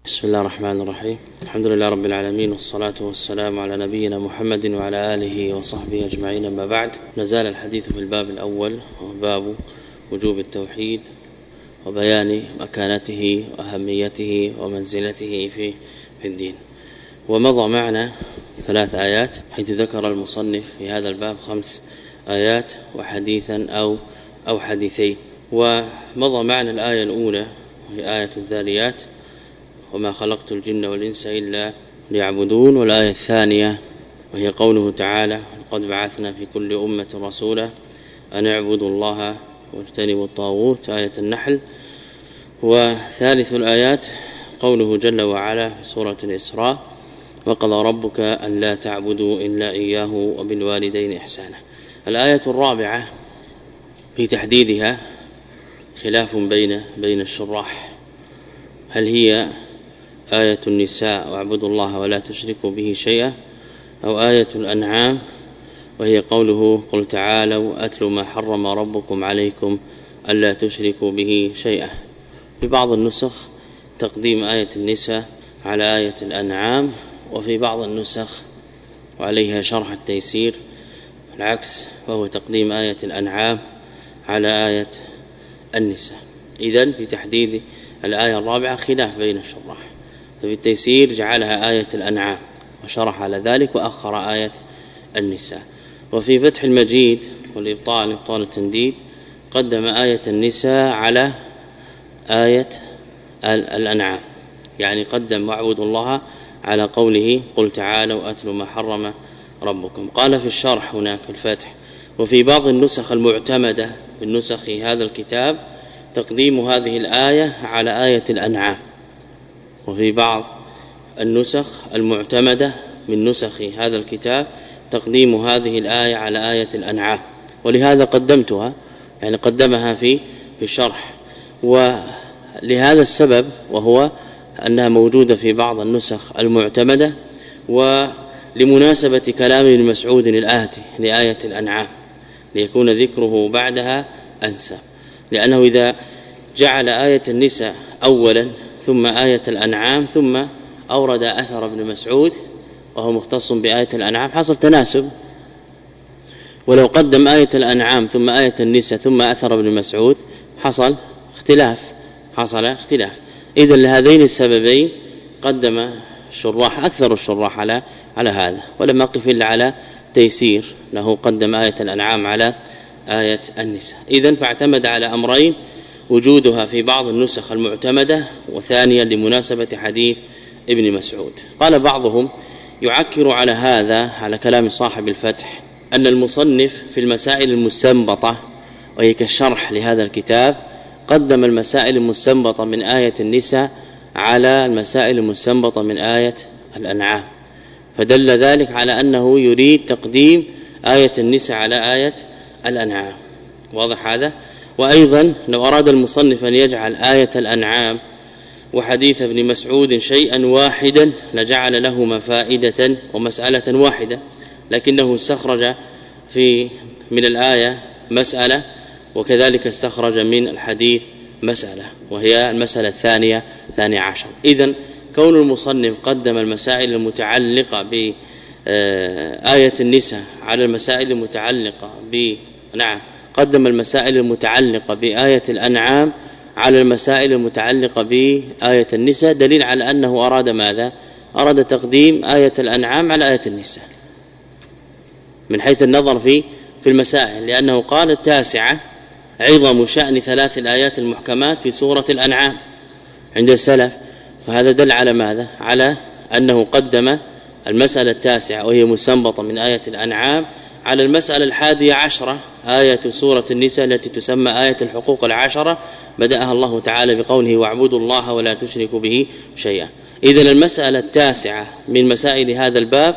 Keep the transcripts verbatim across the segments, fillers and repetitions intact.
بسم الله الرحمن الرحيم. الحمد لله رب العالمين، والصلاة والسلام على نبينا محمد وعلى آله وصحبه أجمعين. أما بعد، نزال الحديث في الباب الأول، وباب وجوب التوحيد وبيان مكانته وأهميته ومنزلته في في الدين. ومضى معنا ثلاث آيات، حيث ذكر المصنف في هذا الباب خمس آيات وحديثا أو أو حديثين. ومضى معنا الآية الأولى وهي آية الذاريات: وما خلقت الجن والإنس إلا ليعبدون. والآية الثانية وهي قوله تعالى: لقد بعثنا في كل أمة رسولا أن اعبدوا الله واجتنبوا الطاغوت، آية النحل. وثالث الآيات قوله جل وعلا في سورة الإسراء: وقضى ربك أن لا تعبدوا إلا إياه وبالوالدين إحسانا. الآية الرابعة في تحديدها خلاف بين بين الشراح، هل هي آية النساء واعبدوا الله ولا تشركوا به شيئا، أو آية الأنعام وهي قوله: قل تعالوا أتل ما حرم ربكم عليكم ألا تشركوا به شيئا. في بعض النسخ تقديم آية النساء على آية الأنعام، وفي بعض النسخ وعليها شرح التيسير العكس، وهو تقديم آية الأنعام على آية النساء. إذن في تحديد الآية الرابعة خلاف بين الشراح، ففي التيسير جعلها آية الأنعام وشرح على ذلك وأخر آية النساء. وفي فتح المجيد والإبطال إبطال التنديد قدم آية النساء على آية الأنعام، يعني قدم واعبدوا الله على قوله: قل تعالوا أتل ما حرم ربكم. قال في الشرح هناك الفتح: وفي بعض النسخ المعتمدة من نسخ هذا الكتاب تقديم هذه الآية على آية الأنعام، وفي بعض النسخ المعتمدة من نسخ هذا الكتاب تقديم هذه الآية على آية الأنعام، ولهذا قدمتها، يعني قدمها في في الشرح. ولهذا السبب، وهو أنها موجودة في بعض النسخ المعتمدة، ولمناسبة كلام ابن مسعود الآتي لآية الأنعام ليكون ذكره بعدها أنسب، لأنه إذا جعل آية النساء أولا ثم آية الأنعام ثم أورد أثر ابن مسعود وهو مختص بآية الأنعام حصل تناسب، ولو قدم آية الأنعام ثم آية النساء ثم أثر ابن مسعود حصل اختلاف حصل اختلاف إذن لهذين السببين قدم الشراح أكثر الشراح على على هذا، ولم أقف إلا على تيسير له قدم آية الأنعام على آية النساء. إذن فاعتمد على أمرين: وجودها في بعض النسخ المعتمدة، وثانيا لمناسبة حديث ابن مسعود. قال بعضهم يعكر على هذا على كلام صاحب الفتح أن المصنف في المسائل المستنبطة وهي كالشرح لهذا الكتاب قدم المسائل المستنبطة من آية النساء على المسائل المستنبطة من آية الأنعام، فدل ذلك على أنه يريد تقديم آية النساء على آية الأنعام. واضح هذا؟ وأيضا لو أراد المصنف أن يجعل آية الأنعام وحديث ابن مسعود شيئا واحدا لجعل لهما فائدة ومسألة واحدة، لكنه استخرج في من الآية مسألة، وكذلك استخرج من الحديث مسألة، وهي المسألة الثانية ثانية عشر. إذن كون المصنف قدم المسائل المتعلقة بآية النساء على المسائل المتعلقة ب نعم قدم المسائل المتعلقة بآية الأنعام على المسائل المتعلقة بآية النساء دليل على أنه أراد ماذا؟ أراد تقديم آية الأنعام على آية النساء من حيث النظر في في المسائل، لأنه قال: التاسعة عظم شأن ثلاث الآيات المحكمات في سورة الأنعام عند السلف. فهذا دل على ماذا؟ على أنه قدم المسألة التاسعة وهي مستنبطة من آية الأنعام على المسألة الحادية عشرة آية سورة النساء التي تسمى آية الحقوق العشرة، بدأها الله تعالى بقوله: واعبدوا الله ولا تشركوا به شيئا. إذن المسألة التاسعة من مسائل هذا الباب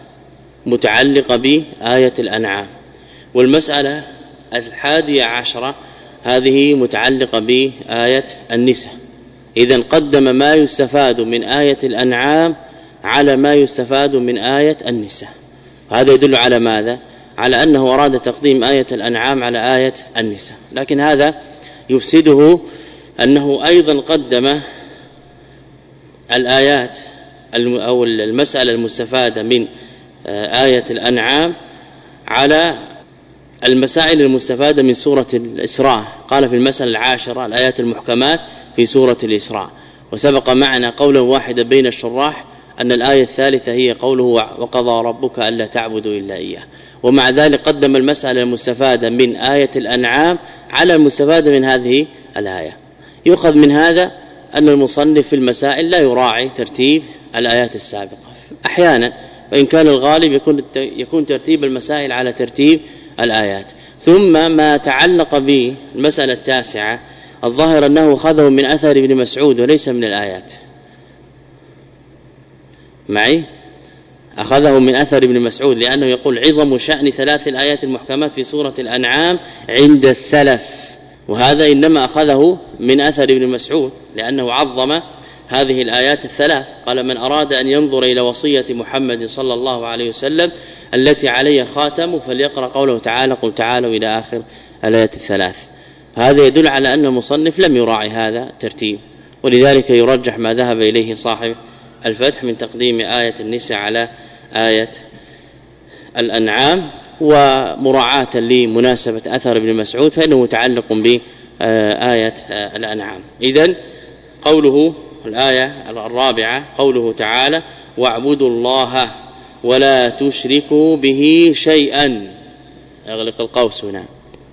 متعلقة بآية الأنعام، والمسألة الحادية عشرة هذه متعلقة بآية النساء. إذن قدم ما يستفاد من آية الأنعام على ما يستفاد من آية النساء. هذا يدل على ماذا؟ على أنه أراد تقديم آية الأنعام على آية النساء، لكن هذا يفسده أنه أيضا قدم الآيات أو المسألة المستفادة من آية الأنعام على المسائل المستفادة من سورة الإسراء. قال في المسألة العاشرة الآيات المحكمات في سورة الإسراء، وسبق معنا قولا واحدا بين الشراح أن الآية الثالثة هي قوله وقضى ربك ألا تعبدوا إلا إياه، ومع ذلك قدم المسألة المستفادة من آية الأنعام على المستفادة من هذه الآية. يؤخذ من هذا أن المصنف في المسائل لا يراعي ترتيب الآيات السابقة أحيانا، وإن كان الغالب يكون يكون ترتيب المسائل على ترتيب الآيات. ثم ما تعلق بالمسألة التاسعة الظاهر أنه أخذه من أثر ابن مسعود وليس من الآيات. معي أخذه من أثر ابن مسعود، لأنه يقول عظم شأن ثلاث الآيات المحكمات في سورة الأنعام عند السلف، وهذا إنما أخذه من أثر ابن مسعود لأنه عظم هذه الآيات الثلاث. قال من أراد أن ينظر إلى وصية محمد صلى الله عليه وسلم التي عليه خاتم فليقرأ قوله تعالى قل تعالوا إلى آخر الآيات الثلاث. هذا يدل على أن المصنف لم يراعي هذا الترتيب، ولذلك يرجح ما ذهب إليه صاحب الفتح من تقديم آية النساء على آية الأنعام، ومراعاة لمناسبة أثر ابن مسعود فإنه متعلق بآية الأنعام. إذن قوله الآية الرابعة قوله تعالى واعبدوا الله ولا تشركوا به شيئا، أغلق القوس هنا،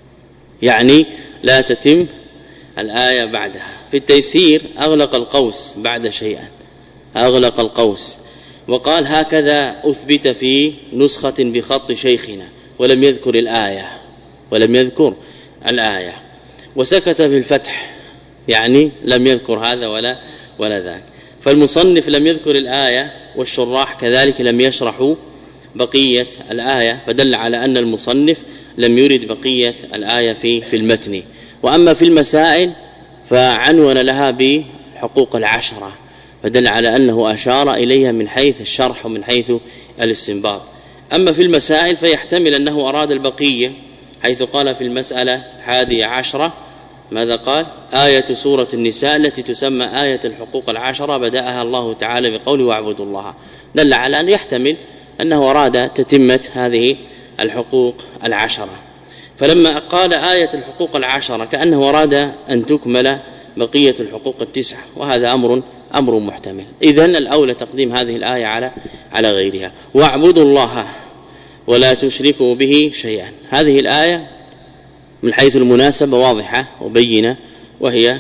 يعني لا تتم الآية بعدها. في التيسير أغلق القوس بعد شيئا، أغلق القوس وقال هكذا أثبت في نسخة بخط شيخنا، ولم يذكر الآية ولم يذكر الآية وسكت في الفتح، يعني لم يذكر هذا ولا ولا ذاك. فالمصنف لم يذكر الآية والشراح كذلك لم يشرحوا بقية الآية، فدل على أن المصنف لم يرد بقية الآية في في المتن. وأما في المسائل فعنون لها بحقوق العشرة، فدل على أنه أشار إليها من حيث الشرح ومن حيث الاستنباط. أما في المسائل فيحتمل أنه أراد البقية، حيث قال في المسألة حادية عشرة ماذا قال؟ آية سورة النساء التي تسمى آية الحقوق العشرة بدأها الله تعالى بقوله واعبدوا الله، دل على أن يحتمل أنه أراد تتمة هذه الحقوق العشرة. فلما قال آية الحقوق العشرة كأنه أراد أن تكمل بقية الحقوق التسعة، وهذا أمر أمر محتمل. إذن الأولى تقديم هذه الآية على على غيرها. واعبدوا الله ولا تشركوا به شيئا، هذه الآية من حيث المناسبة واضحة وبينة، وهي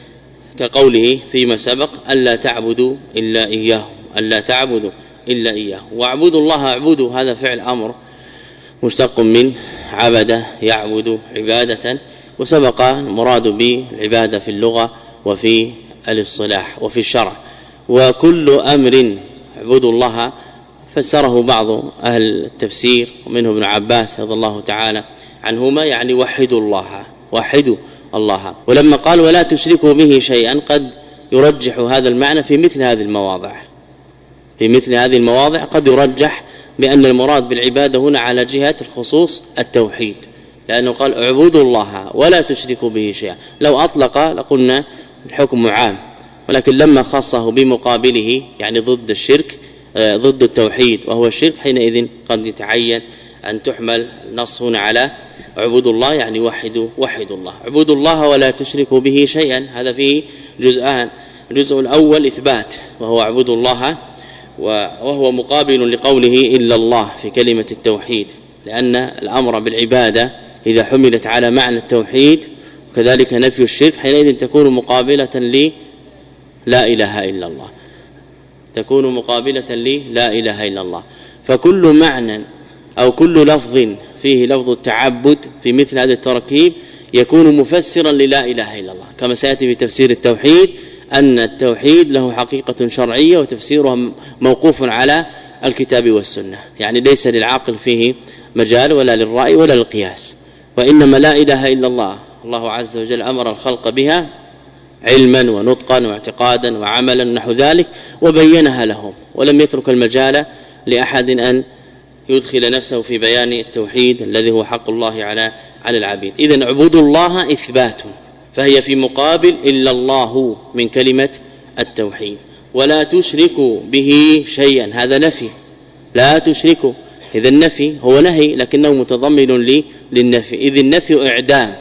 كقوله فيما سبق ألا تعبدوا إلا إياه، ألا تعبدوا إلا إياه. واعبدوا الله، اعبدوا هذا فعل أمر مشتق من عبد يعبد عبادة، وسبق المراد بالعبادة في اللغة وفي الاصطلاح وفي الشرع. وكل أمر اعبدوا الله فسره بعض أهل التفسير ومنه ابن عباس رضي الله تعالى عنهما، يعني وحدوا الله، وحدوا الله. ولما قال ولا تشركوا به شيئا قد يرجح هذا المعنى في مثل هذه المواضع، في مثل هذه المواضع قد يرجح بأن المراد بالعبادة هنا على جهة الخصوص التوحيد، لأنه قال اعبدوا الله ولا تشركوا به شيئا. لو أطلق لقلنا الحكم عام، ولكن لما خصه بمقابله يعني ضد الشرك ضد التوحيد وهو الشرك، حينئذ قد يتعين أن تحمل النص هنا على اعبدوا الله يعني وحدوا وحدوا الله. اعبدوا الله ولا تشركوا به شيئا، هذا فيه جزءان. الجزء الأول إثبات وهو اعبدوا الله، وهو مقابل لقوله إلا الله في كلمة التوحيد، لأن الأمر بالعبادة إذا حملت على معنى التوحيد وكذلك نفي الشرك حينئذ تكون مقابلة لي لا إله إلا الله، تكون مقابلة لي لا إله إلا الله. فكل معنى أو كل لفظ فيه لفظ التعبد في مثل هذا التركيب يكون مفسرا للا إله إلا الله، كما سيأتي في تفسير التوحيد أن التوحيد له حقيقة شرعية وتفسيرها موقوف على الكتاب والسنة، يعني ليس للعاقل فيه مجال ولا للرأي ولا للقياس، وإنما لا إله إلا الله الله عز وجل أمر الخلق بها علما ونطقا واعتقادا وعملا نحو ذلك، وبينها لهم ولم يترك المجال لأحد أن يدخل نفسه في بيان التوحيد الذي هو حق الله على على العبيد. إذن اعبدوا الله إثبات، فهي في مقابل إلا الله من كلمة التوحيد. ولا تشركوا به شيئا، هذا نفي، لا تشركوا، إذا النفي هو نهي لكنه متضمن لي للنفي، إذ النفي إعدام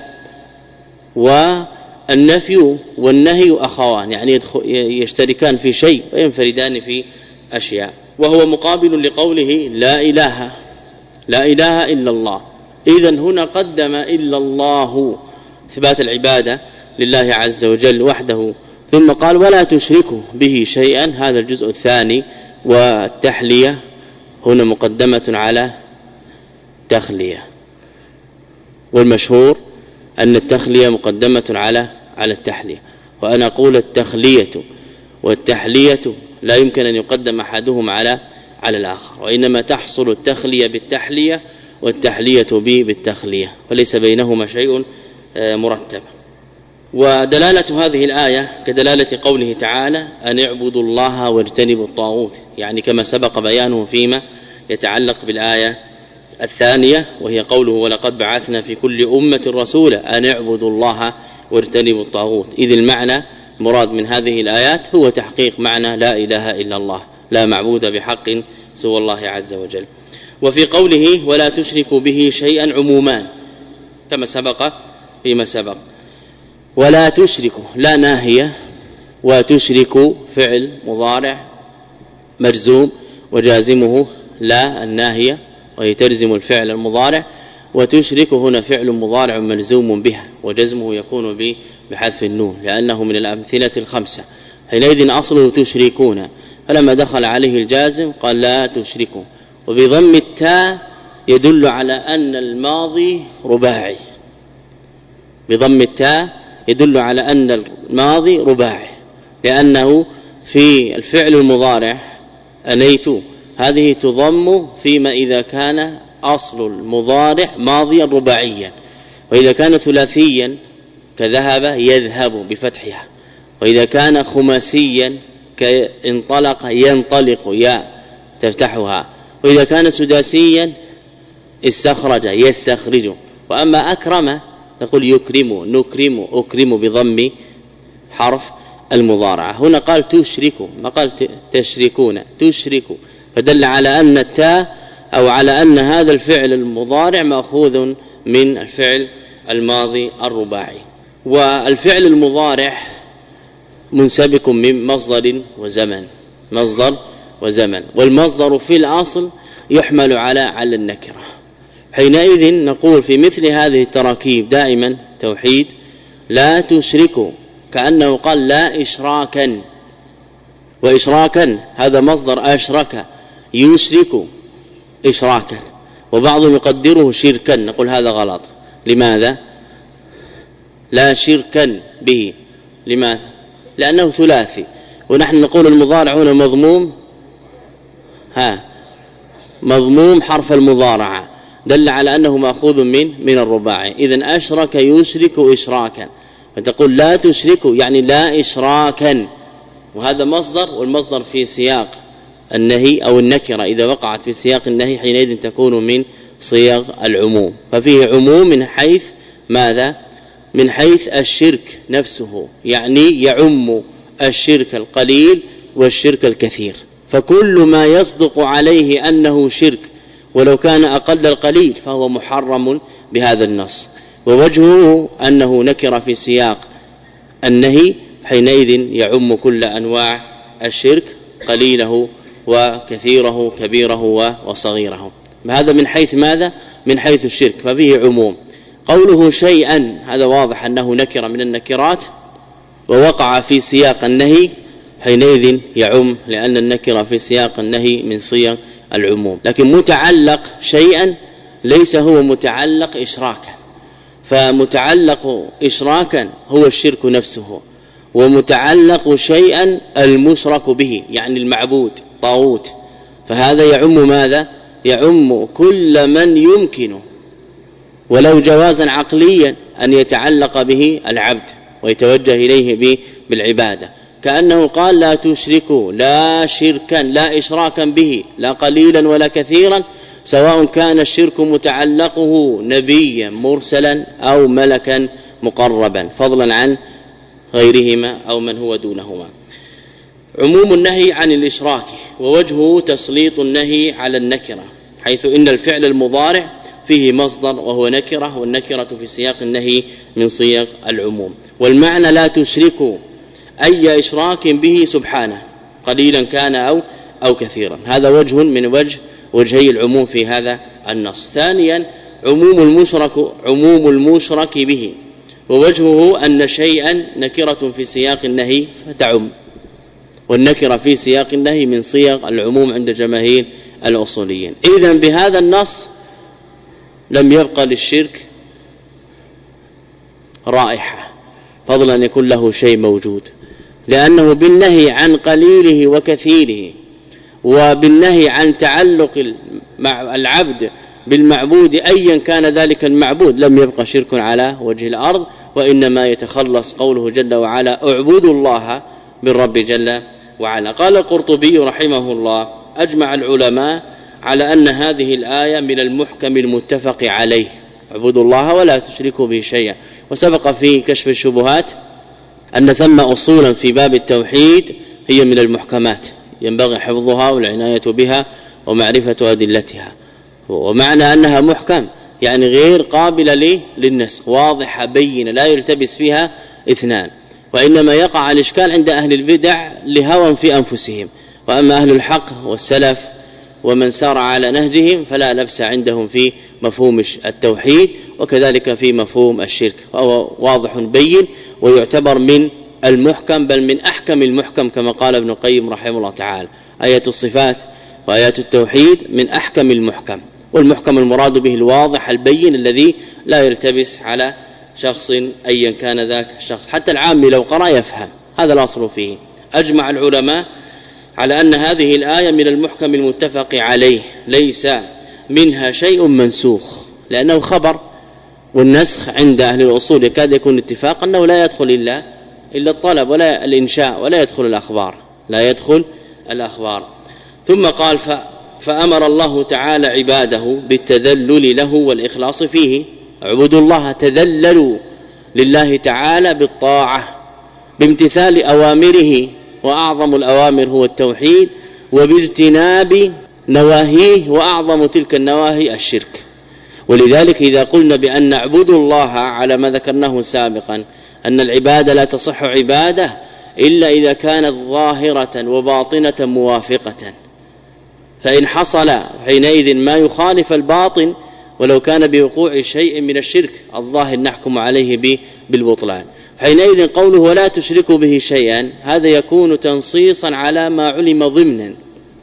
والنفي والنهي أخوان، يعني يشتركان في شيء وينفردان في أشياء، وهو مقابل لقوله لا إله لا إله إلا الله. إذن هنا قدم إلا الله إثبات العبادة لله عز وجل وحده، ثم قال ولا تشركوا به شيئا، هذا الجزء الثاني. والتحلية هنا مقدمة على تخلية، والمشهور أن التخلية مقدمة على على التحلية، وأنا أقول التخلية والتحلية لا يمكن أن يقدم أحدهما على على الآخر، وإنما تحصل التخلية بالتحلية والتحلية بالتخلية، وليس بينهما شيء مرتب. ودلالة هذه الآية كدلالة قوله تعالى أن اعبدوا الله واجتنبوا الطاغوت، يعني كما سبق بيانه فيما يتعلق بالآية الثانية، وهي قوله ولقد بعثنا في كل أمة رسولا أن اعبدوا الله واجتنبوا الطاغوت، إذ المعنى مراد من هذه الآيات هو تحقيق معنى لا إله إلا الله، لا معبود بحق سوى الله عز وجل. وفي قوله ولا تشركوا به شيئا عمومان كما سبق فيما سبق، ولا تشركوا لا ناهية، وتشركوا فعل مضارع مجزوم وجازمه لا الناهية وهي تلزم الفعل المضارع، وتشرك هنا فعل مضارع ملزوم بها وجزمه يكون بحذف النون لأنه من الأمثلة الخمسة، حينئذ أصله تشركون، فلما دخل عليه الجازم قال لا تشركوا. وبضم التاء يدل على أن الماضي رباعي، بضم التاء يدل على أن الماضي رباعي، لأنه في الفعل المضارع أنيت هذه تضم فيما إذا كان أصل المضارع ماضيا رباعيا، وإذا كان ثلاثيا كذهب يذهب بفتحها، وإذا كان خماسيا كانطلق ينطلق يا تفتحها، وإذا كان سداسيا استخرج يستخرج. وأما أكرم نقول يكرم نكرم أكرم بضم حرف المضارعة. هنا قال تشركوا ما قال تشركون، تشركوا، فدل على أن التاء أو على أن هذا الفعل المضارع مأخوذ من الفعل الماضي الرباعي. والفعل المضارع منسبك من مصدر وزمن، مصدر وزمن، والمصدر في الأصل يحمل على على النكرة، حينئذ نقول في مثل هذه التراكيب دائما توحيد لا تشركوا، كأنه قال لا إشراكا، وإشراكا هذا مصدر أشرك يشرك إشراكا، وبعضهم يقدره شركا، نقول هذا غلط. لماذا؟ لا شركا به، لماذا؟ لأنه ثلاثي، ونحن نقول المضارع هنا مضموم ها مضموم حرف المضارعة، دل على أنه مأخوذ من من الرباعي. إذن أشرك يشرك إشراكا، فتقول لا تشركوا يعني لا إشراكا، وهذا مصدر، والمصدر في سياق النهي أو النكرة إذا وقعت في سياق النهي حينئذ تكون من صيغ العموم، ففيه عموم من حيث ماذا؟ من حيث الشرك نفسه، يعني يعم الشرك القليل والشرك الكثير، فكل ما يصدق عليه أنه شرك ولو كان أقل القليل فهو محرم بهذا النص. ووجهه أنه نكر في سياق النهي حينئذ يعم كل أنواع الشرك قليله وكثيره كبيره وصغيره، هذا من حيث ماذا؟ من حيث الشرك، ففيه عموم. قوله شيئا هذا واضح أنه نكر من النكرات ووقع في سياق النهي، حينئذ يعم، لأن النكر في سياق النهي من صيغ العموم. لكن متعلق شيئا ليس هو متعلق إشراكا، فمتعلق إشراكا هو الشرك نفسه، ومتعلق شيئا المشرك به يعني المعبود طاغوت، فهذا يعم ماذا؟ يعم كل من يمكن ولو جوازا عقليا أن يتعلق به العبد ويتوجه إليه بالعبادة، كأنه قال لا تشركوا، لا شركا، لا إشراكا به، لا قليلا ولا كثيرا، سواء كان الشرك متعلقه نبيا مرسلا أو ملكا مقربا، فضلا عن غيرهما أو من هو دونهما. عموم النهي عن الإشراك، ووجهه تسليط النهي على النكرة، حيث إن الفعل المضارع فيه مصدر وهو نكرة، والنكرة في سياق النهي من صيغ العموم. والمعنى لا تشركوا أي إشراك به سبحانه قليلا كان أو أو كثيرا. هذا وجه من وجه وجهي العموم في هذا النص. ثانيا عموم المشرك عموم المشرك به، ووجهه أن شيئا نكرة في سياق النهي فتعم، والنكرة في سياق النهي من صيغ العموم عند جماهير الأصوليين. إذن بهذا النص لم يبقى للشرك رائحة، فضلا أن يكون له شيء موجود، لأنه بالنهي عن قليله وكثيره، وبالنهي عن تعلق العبد بالمعبود أيا كان ذلك المعبود، لم يبقى شرك على وجه الأرض، وإنما يتخلص قوله جل وعلا اعبدوا الله بالرب جل وعلا. قال القرطبي رحمه الله أجمع العلماء على أن هذه الآية من المحكم المتفق عليه، اعبدوا الله ولا تشركوا به شيئا. وسبق في كشف الشبهات أن ثم أصولا في باب التوحيد هي من المحكمات ينبغي حفظها والعناية بها ومعرفة أدلتها، ومعنى أنها محكم يعني غير قابلة للنسخ، واضحة بينة لا يلتبس فيها اثنان، وإنما يقع الإشكال عند أهل البدع لهوى في أنفسهم. وأما أهل الحق والسلف ومن سار على نهجهم فلا لبس عندهم في مفهوم التوحيد، وكذلك في مفهوم الشرك، وهو واضح بين ويعتبر من المحكم، بل من أحكم المحكم كما قال ابن القيم رحمه الله تعالى. آيات الصفات وآيات التوحيد من أحكم المحكم، والمحكم المراد به الواضح البين الذي لا يلتبس على شخص أيا كان ذاك الشخص، حتى العام لو قرأ يفهم، هذا الأصل فيه. أجمع العلماء على أن هذه الآية من المحكم المتفق عليه، ليس منها شيء منسوخ، لأنه خبر، والنسخ عند أهل الأصول يكاد يكون اتفاق أنه لا يدخل إلا إلا الطلب ولا الإنشاء، ولا يدخل الأخبار، لا يدخل الأخبار. ثم قال ف فأمر الله تعالى عباده بالتذلل له والإخلاص فيه، اعبدوا الله تذللوا لله تعالى بالطاعة بامتثال أوامره، وأعظم الأوامر هو التوحيد، وباجتناب نواهيه، وأعظم تلك النواهي الشرك. ولذلك إذا قلنا بأن نعبد الله على ما ذكرناه سابقا أن العبادة لا تصح عبادة إلا إذا كانت ظاهرة وباطنة موافقة، فإن حصل حينئذ ما يخالف الباطن ولو كان بوقوع شيء من الشرك الظاهر نحكم عليه بالبطلان. حينئذ قوله ولا تشركوا به شيئا هذا يكون تنصيصا على ما علم ضمنا،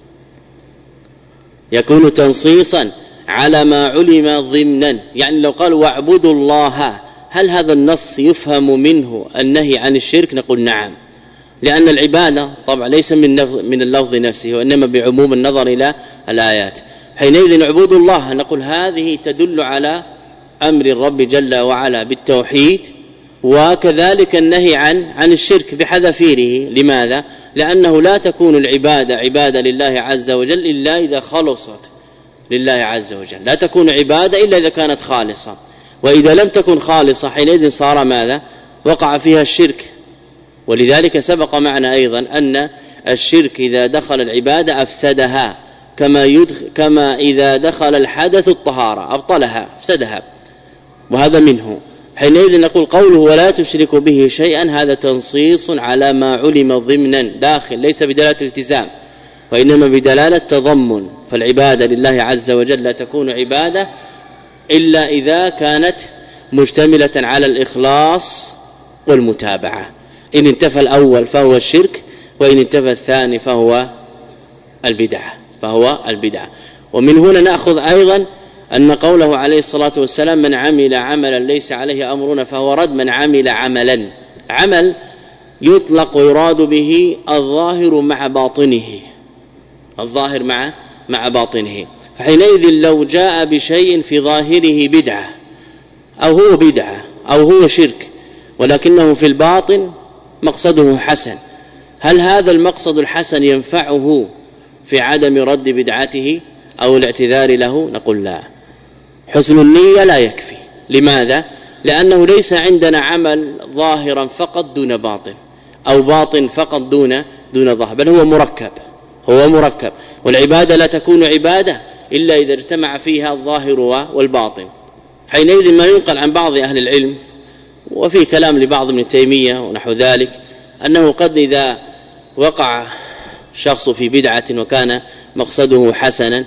يكون تنصيصا على ما علم ضمنا. يعني لو قال واعبدوا الله، هل هذا النص يفهم منه النهي عن الشرك؟ نقول نعم، لأن العبادة طبعا ليس من من اللفظ نفسه، وإنما بعموم النظر إلى الآيات. حينئذ اعبدوا الله نقول هذه تدل على أمر الرب جل وعلا بالتوحيد، وكذلك النهي عن عن الشرك بحذافيره. لماذا؟ لأنه لا تكون العبادة عبادة لله عز وجل إلا إذا خلصت لله عز وجل، لا تكون عبادة إلا إذا كانت خالصة، وإذا لم تكن خالصة حينئذ صار ماذا؟ وقع فيها الشرك. ولذلك سبق معنا أيضا أن الشرك إذا دخل العبادة أفسدها، كما يدخل كما إذا دخل الحدث الطهارة أبطلها أفسدها، وهذا منه. حينئذ نقول قوله ولا تشركوا به شيئا هذا تنصيص على ما علم ضمنا داخل، ليس بدلالة الالتزام وإنما بدلالة تضمن. فالعبادة لله عز وجل لا تكون عبادة إلا إذا كانت مشتملة على الإخلاص والمتابعة. إن انتفى الأول فهو الشرك، وإن انتفى الثاني فهو البدعة فهو البدعة. ومن هنا نأخذ أيضا أن قوله عليه الصلاة والسلام من عمل عملا ليس عليه أمرنا فهو رد. من عمل عملا، عمل يطلق ويراد به الظاهر مع باطنه، الظاهر مع مع باطنه. فحينئذ لو جاء بشيء في ظاهره بدعة أو هو بدعة أو هو شرك ولكنه في الباطن مقصده حسن، هل هذا المقصد الحسن ينفعه في عدم رد بدعته أو الاعتذار له؟ نقول لا، حسن النية لا يكفي. لماذا؟ لأنه ليس عندنا عمل ظاهرا فقط دون باطن، أو باطن فقط دون دون ظاهر، بل هو مركب هو مركب والعبادة لا تكون عبادة إلا إذا اجتمع فيها الظاهر والباطن. حينئذ ما ينقل عن بعض أهل العلم وفي كلام لبعض ابن تيمية ونحو ذلك أنه قد إذا وقع شخص في بدعة وكان مقصده حسنا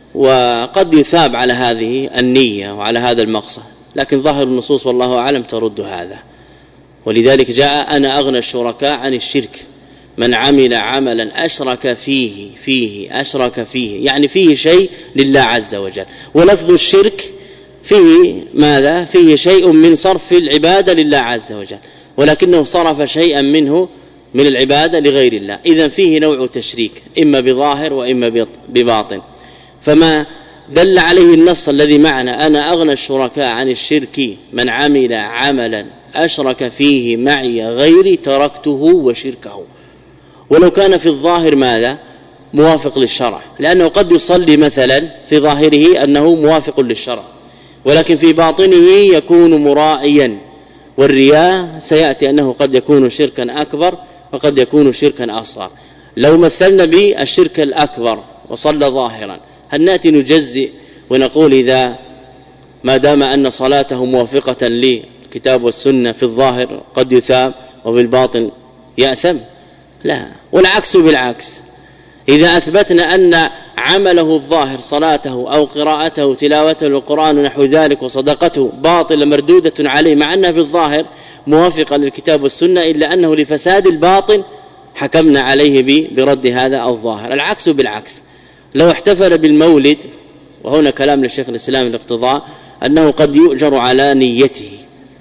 وقد يثاب على هذه النية وعلى هذا المقصد، لكن ظاهر النصوص والله أعلم ترد هذا. ولذلك جاء أنا أغنى الشركاء عن الشرك من عمل عملا أشرك فيه فيه أشرك فيه يعني فيه شيء لله عز وجل. ولفظ الشرك فيه ماذا؟ فيه شيء من صرف العبادة لله عز وجل، ولكنه صرف شيئا منه من العبادة لغير الله، إذن فيه نوع تشريك إما بظاهر وإما بباطن. فما دل عليه النص الذي معنا أنا أغنى الشركاء عن الشرك من عمل عملا أشرك فيه معي غيري تركته وشركه. ولو كان في الظاهر ماذا؟ موافق للشرع، لأنه قد يصلي مثلا في ظاهره أنه موافق للشرع ولكن في باطنه يكون مراعيا، والرياء سيأتي أنه قد يكون شركا أكبر وقد يكون شركا أصغر. لو مثلنا بالشرك الأكبر وصلى ظاهرا هل نأتي نجزئ ونقول إذا ما دام أن صلاته موافقة للكتاب والسنة في الظاهر قد يثاب وفي الباطن يأثم؟ لا، والعكس بالعكس. إذا أثبتنا أن عمله الظاهر صلاته أو قراءته تلاوته للقرآن ونحو ذلك وصدقته باطل مردودة عليه مع أنها في الظاهر موافقة للكتاب والسنة إلا أنه لفساد الباطن حكمنا عليه برد هذا الظاهر. العكس بالعكس. لو احتفل بالمولد، وهنا كلام للشيخ الإسلام الاقتضاء، أنه قد يؤجر على نيته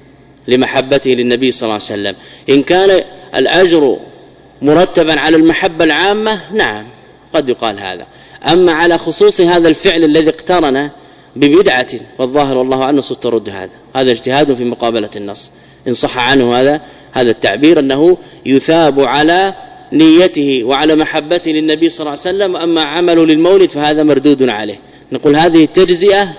لمحبته للنبي صلى الله عليه وسلم، إن كان الأجر مرتبا على المحبة العامة نعم قد يقال هذا. أما على خصوص هذا الفعل الذي اقترن ببدعة والظاهر والله عنه سترد هذا هذا اجتهاد في مقابلة النص إن صح عنه هذا هذا التعبير أنه يثاب على نيته وعلى محبته للنبي صلى الله عليه وسلم، أما عمله للمولد فهذا مردود عليه. نقول هذه التجزئة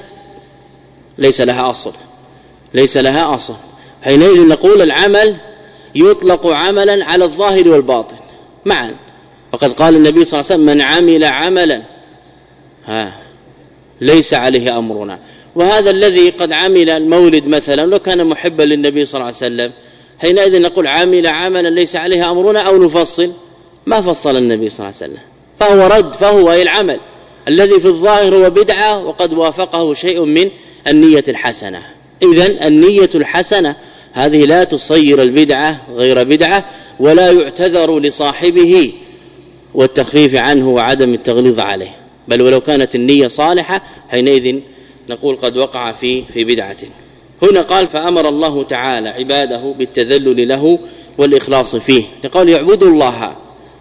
ليس لها أصل ليس لها أصل حينئذ نقول العمل يطلق عملا على الظاهر والباطن معا، وقد قال النبي صلى الله عليه وسلم من عمل عملا ها ليس عليه أمرنا. وهذا الذي قد عمل المولد مثلا لو كان محبا للنبي صلى الله عليه وسلم حينئذ نقول عمل عملا ليس عليه أمرنا، أو نفصل ما فصل النبي صلى الله عليه وسلم فهو رد، فهو العمل الذي في الظاهر هو بدعة وقد وافقه شيء من النية الحسنة. إذن النية الحسنة هذه لا تصير البدعة غير بدعة، ولا يعتذر لصاحبه والتخفيف عنه وعدم التغليظ عليه، بل ولو كانت النية صالحة حينئذ نقول قد وقع في في بدعة. هنا قال فأمر الله تعالى عباده بالتذلل له والإخلاص فيه، لقول يعبدوا الله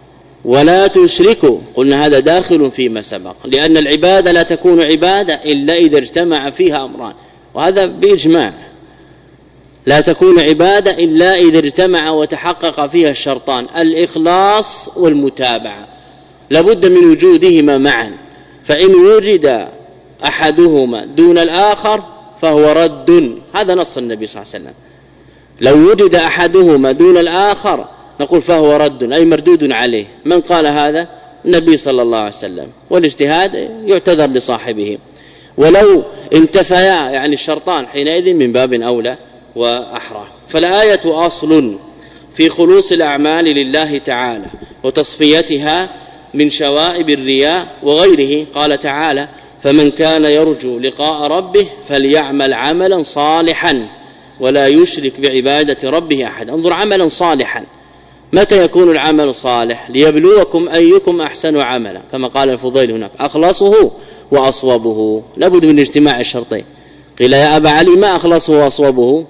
ولا تشركوا، قلنا هذا داخل فيما سبق، لأن العبادة لا تكون عبادة إلا إذا اجتمع فيها أمران، وهذا بإجماع لا تكون عبادة إلا إذا اجتمع وتحقق فيها الشرطان الإخلاص والمتابعة، لابد من وجودهما معا، فإن وجد أحدهما دون الآخر فهو رد. هذا نص النبي صلى الله عليه وسلم، لو وجد أحدهما دون الآخر نقول فهو رد أي مردود عليه. من قال هذا؟ النبي صلى الله عليه وسلم، والاجتهاد يعتذر لصاحبه. ولو انتفيا يعني الشرطان حينئذ من باب أولى وأحرى. فالآية أصل في خلوص الأعمال لله تعالى وتصفيتها من شوائب الرياء وغيره. قال تعالى فمن كان يرجو لقاء ربه فليعمل عملا صالحا ولا يشرك بعبادة ربه أحد. انظر عملا صالحا، متى يكون العمل صالح؟ ليبلوكم أيكم أحسن عملا، كما قال الفضيل هناك أخلصه وأصوبه، لابد من اجتماع الشرطين. قيل يا أبا علي ما أخلصه وأصوبه؟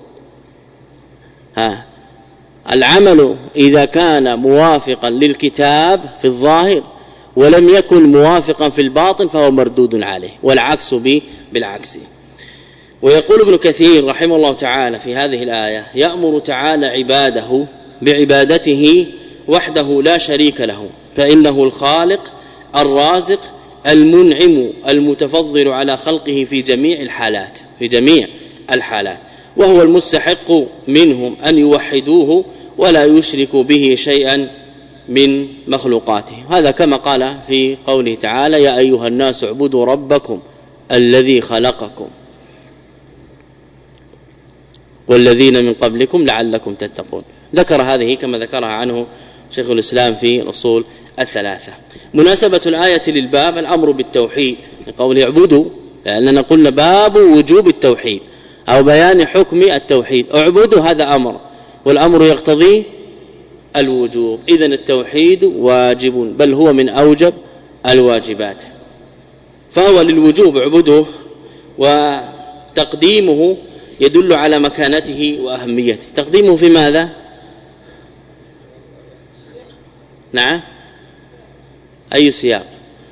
ها العمل إذا كان موافقا للكتاب في الظاهر ولم يكن موافقا في الباطن فهو مردود عليه، والعكس بالعكس. ويقول ابن كثير رحمه الله تعالى في هذه الآية يأمر تعالى عباده بعبادته وحده لا شريك له، فإنه الخالق الرازق المنعم المتفضل على خلقه في جميع الحالات في جميع الحالات وهو المستحق منهم أن يوحدوه ولا يشركوا به شيئا من مخلوقاته. هذا كما قال في قوله تعالى يا أيها الناس اعبدوا ربكم الذي خلقكم والذين من قبلكم لعلكم تتقون. ذكر هذه كما ذكرها عنه شيخ الإسلام في الأصول الثلاثة. مناسبة الآية للباب الأمر بالتوحيد لقوله اعبدوا، لأننا قلنا باب وجوب التوحيد أو بيان حكم التوحيد. اعبدوا هذا أمر، والأمر يقتضي الوجوب، إذن التوحيد واجب بل هو من أوجب الواجبات، فهو للوجوب اعبدوه، وتقديمه يدل على مكانته وأهميته. تقديمه في ماذا؟ نعم أي سياق؟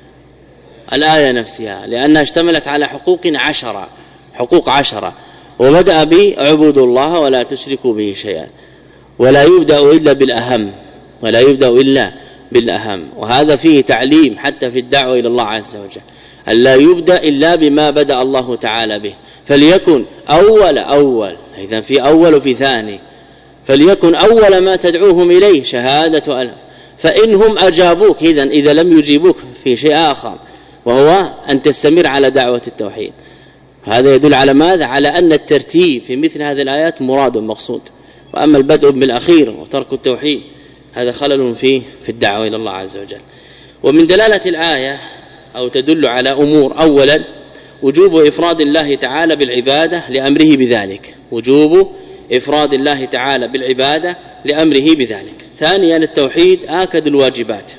الآية نفسها، لأنها اشتملت على حقوق عشرة حقوق عشرة وبدأ بعبدوا الله ولا تشركوا به شيئا، ولا يبدأ إلا بالأهم ولا يبدأ إلا بالأهم وهذا فيه تعليم حتى في الدعوة إلى الله عز وجل، ألا يبدأ إلا بما بدأ الله تعالى به، فليكن أول أول إذن في أول وفي ثاني، فليكن أول ما تدعوهم إليه شهادة ألف، فإنهم أجابوك إذن إذا لم يجيبوك في شيء آخر وهو أن تستمر على دعوة التوحيد. هذا يدل على ماذا؟ على أن الترتيب في مثل هذه الآيات مراد مقصود، وأما البدء بالأخير وترك التوحيد هذا خلل فيه في الدعوة إلى الله عز وجل. ومن دلالة الآية أو تدل على أمور: أولا وجوب إفراد الله تعالى بالعبادة لأمره بذلك، وجوب إفراد الله تعالى بالعبادة لأمره بذلك. ثانيا التوحيد آكد الواجبات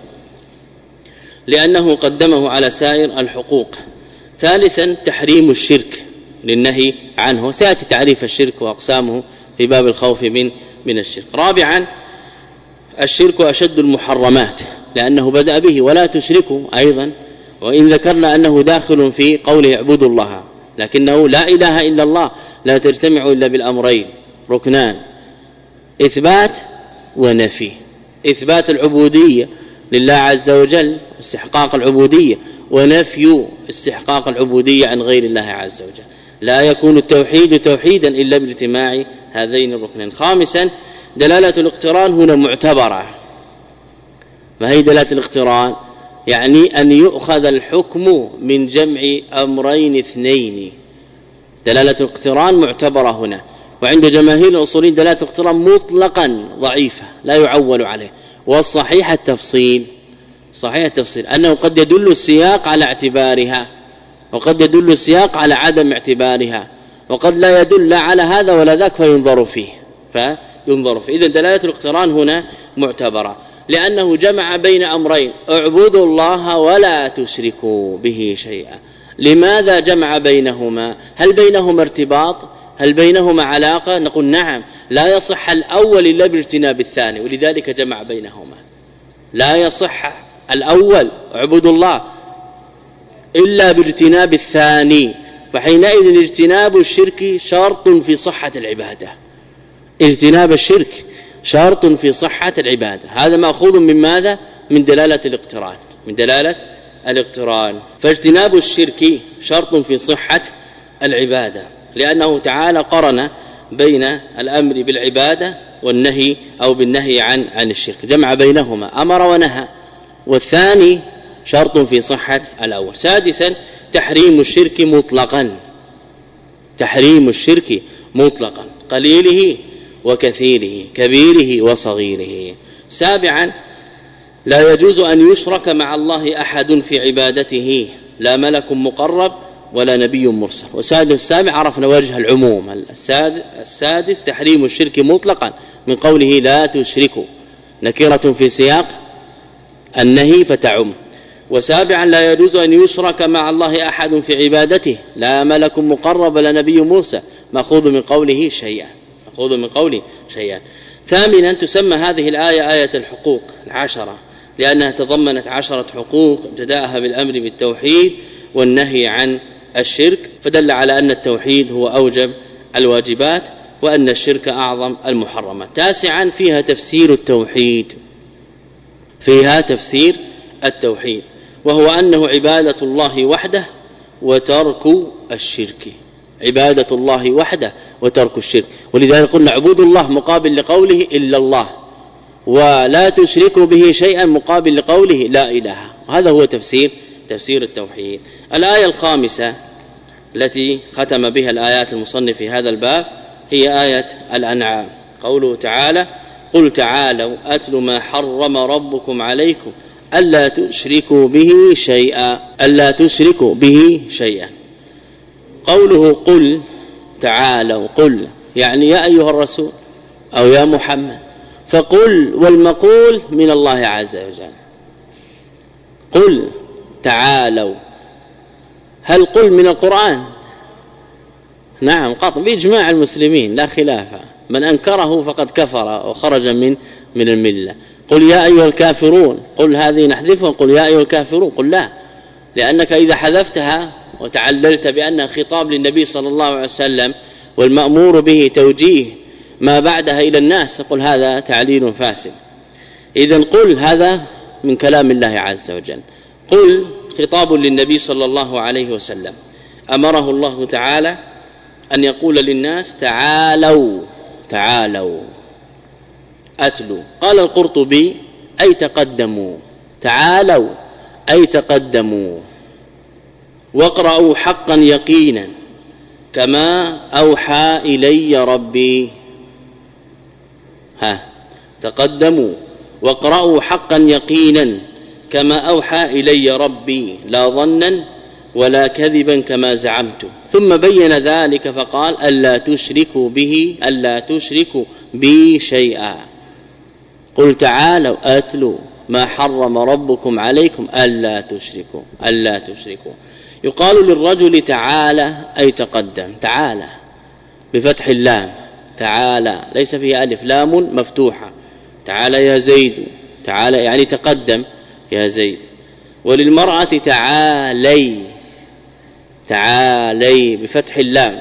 لأنه قدمه على سائر الحقوق. ثالثا تحريم الشرك للنهي عنه، سيأتي تعريف الشرك وأقسامه في باب الخوف من من الشرك. رابعا الشرك أشد المحرمات لأنه بدأ به ولا تشركوا أيضا، وإن ذكرنا أنه داخل في قوله اعبدوا الله، لكنه لا إله إلا الله لا تجتمع إلا بالأمرين ركنان: إثبات ونفي. إثبات العبودية لله عز وجل استحقاق العبودية، ونفي استحقاق العبودية عن غير الله عز وجل. لا يكون التوحيد توحيدا إلا باجتماع هذين الركنين. خامسا دلالة الاقتران هنا معتبرة. ما هي دلالة الاقتران؟ يعني أن يؤخذ الحكم من جمع أمرين اثنين. دلالة الاقتران معتبرة هنا، وعند جماهير الأصوليين دلالة الاقتران مطلقا ضعيفة لا يعول عليه، والصحيح التفصيل صحيح التفصيل أنه قد يدل السياق على اعتبارها، وقد يدل السياق على عدم اعتبارها، وقد لا يدل على هذا ولا ذاك فينظر فيه فينظر فيه. إذن دلالة الاقتران هنا معتبرة لأنه جمع بين أمرين: اعبدوا الله ولا تشركوا به شيئا. لماذا جمع بينهما؟ هل بينهما ارتباط؟ هل بينهما علاقة؟ نقول نعم، لا يصح الأول إلا باجتناب الثاني، ولذلك جمع بينهما. لا يصح الأول اعبدوا الله إلا باجتناب الثاني، فحينئذ اجتناب الشرك شرط في صحة العبادة. اجتناب الشرك شرط في صحة العبادة. هذا مأخوذ من ماذا؟ من دلالة الاقتران من دلالة الاقتران فاجتناب الشرك شرط في صحة العبادة، لأنه تعالى قرن بين الأمر بالعبادة والنهي أو بالنهي عن عن الشرك، جمع بينهما، أمر ونهى، والثاني شرط في صحة الأول. سادسا تحريم الشرك مطلقا تحريم الشرك مطلقا قليله وكثيره كبيره وصغيره. سابعا لا يجوز أن يشرك مع الله أحد في عبادته، لا ملك مقرب ولا نبي مرسل. وسادس السابع عرفنا وجه العموم. السادس, السادس تحريم الشرك مطلقا من قوله لا تشركوا، نكرة في سياق النهي فتعم. وسابعا لا يجوز أن يشرك مع الله أحد في عبادته، لا ملك مقرب ولا نبي مرسل، مأخوذ من قوله شيئا مأخوذ من قوله شيئا. ثامنا تسمى هذه الآية آية الحقوق العشرة، لأنها تضمنت عشرة حقوق ابتداءها بالأمر بالتوحيد والنهي عن الشرك، فدل على أن التوحيد هو أوجب الواجبات وأن الشرك أعظم المحرمات. تاسعا فيها تفسير التوحيد فيها تفسير التوحيد وهو أنه عبادة الله وحده وترك الشرك عبادة الله وحده وترك الشرك. ولذلك قلنا عبود الله مقابل لقوله إلا الله، ولا تشركوا به شيئا مقابل لقوله لا إله. هذا هو تفسير تفسير التوحيد. الآية الخامسة التي ختم بها الآيات المصنف في هذا الباب هي آية الأنعام، قوله تعالى قل تعالوا أتل ما حرم ربكم عليكم ألا تشركوا به شيئا ألا تشركوا به شيئا. قوله قل تعالوا، قل يعني يا أيها الرسول أو يا محمد، فقل والمقول من الله عز وجل. قل تعالوا، هل قل من القرآن؟ نعم قطع بإجماع المسلمين لا خلاف، من أنكره فقد كفر وخرج من من الملة. قل يا أيها الكافرون، قل هذه نحذفها، قل يا أيها الكافرون، قل لا، لأنك إذا حذفتها وتعللت بأنها خطاب للنبي صلى الله عليه وسلم والمأمور به توجيه ما بعدها إلى الناس، تقول هذا تعليل فاسد. إذن قل هذا من كلام الله عز وجل. قل خطاب للنبي صلى الله عليه وسلم، أمره الله تعالى أن يقول للناس تعالوا تعالوا أتلوا. قال القرطبي أي تقدموا، تعالوا أي تقدموا، واقرأوا حقا يقينا كما أوحى إلي ربي. ها تقدموا واقرأوا حقا يقينا كما أوحى إلي ربي لا ظنا ولا كذبا كما زعمت. ثم بين ذلك فقال ألا تشركوا به ألا تشركوا بي شيئا. قل تعالوا أتلوا ما حرم ربكم عليكم ألا تشركوا ألا تشركوا. يقال للرجل تعالى أي تقدم، تعالى بفتح اللام، تعالى ليس فيها ألف، لام مفتوحة، تعالى يا زيد، تعالى يعني تقدم يا زيد. وللمرأة تعالي تعالي بفتح اللام،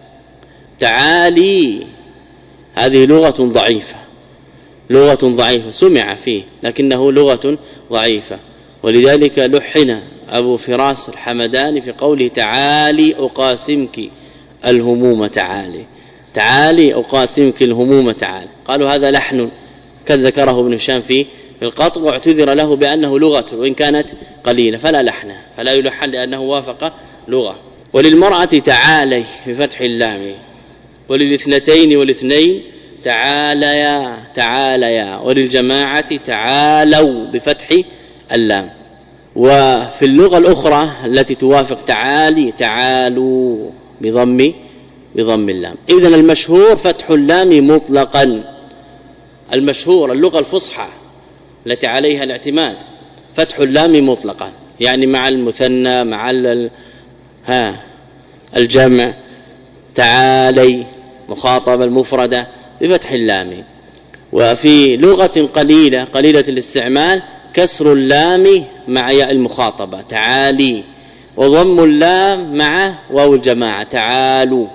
تعالي هذه لغة ضعيفة لغة ضعيفة سمع فيه لكنه لغة ضعيفة، ولذلك لحن أبو فراس الحمداني في قوله تعالي أقاسمك الهموم تعالي تعالي أقاسمك الهموم تعالي. قالوا هذا لحن كذ ذكره ابن هشام في القطع، واعتذر له بأنه لغة وإن كانت قليلة فلا لحن فلا يلحن لأنه وافق لغة. وللمرأة تعالي بفتح اللام، وللاثنتين والاثنين تعاليا تعاليا، وللجماعة تعالوا بفتح اللام. وفي اللغة الأخرى التي توافق تعالي تعالوا بضم بضم اللام. إذن المشهور فتح اللام مطلقا، المشهور اللغة الفصحى التي عليها الاعتماد فتح اللام مطلقا، يعني مع المثنى مع ها الجمع، تعالي مخاطبة المفردة بفتح اللام. وفي لغة قليلة قليلة الاستعمال كسر اللام مع ياء المخاطبة تعالي، وضم اللام مع واو الجماعة تعالوا.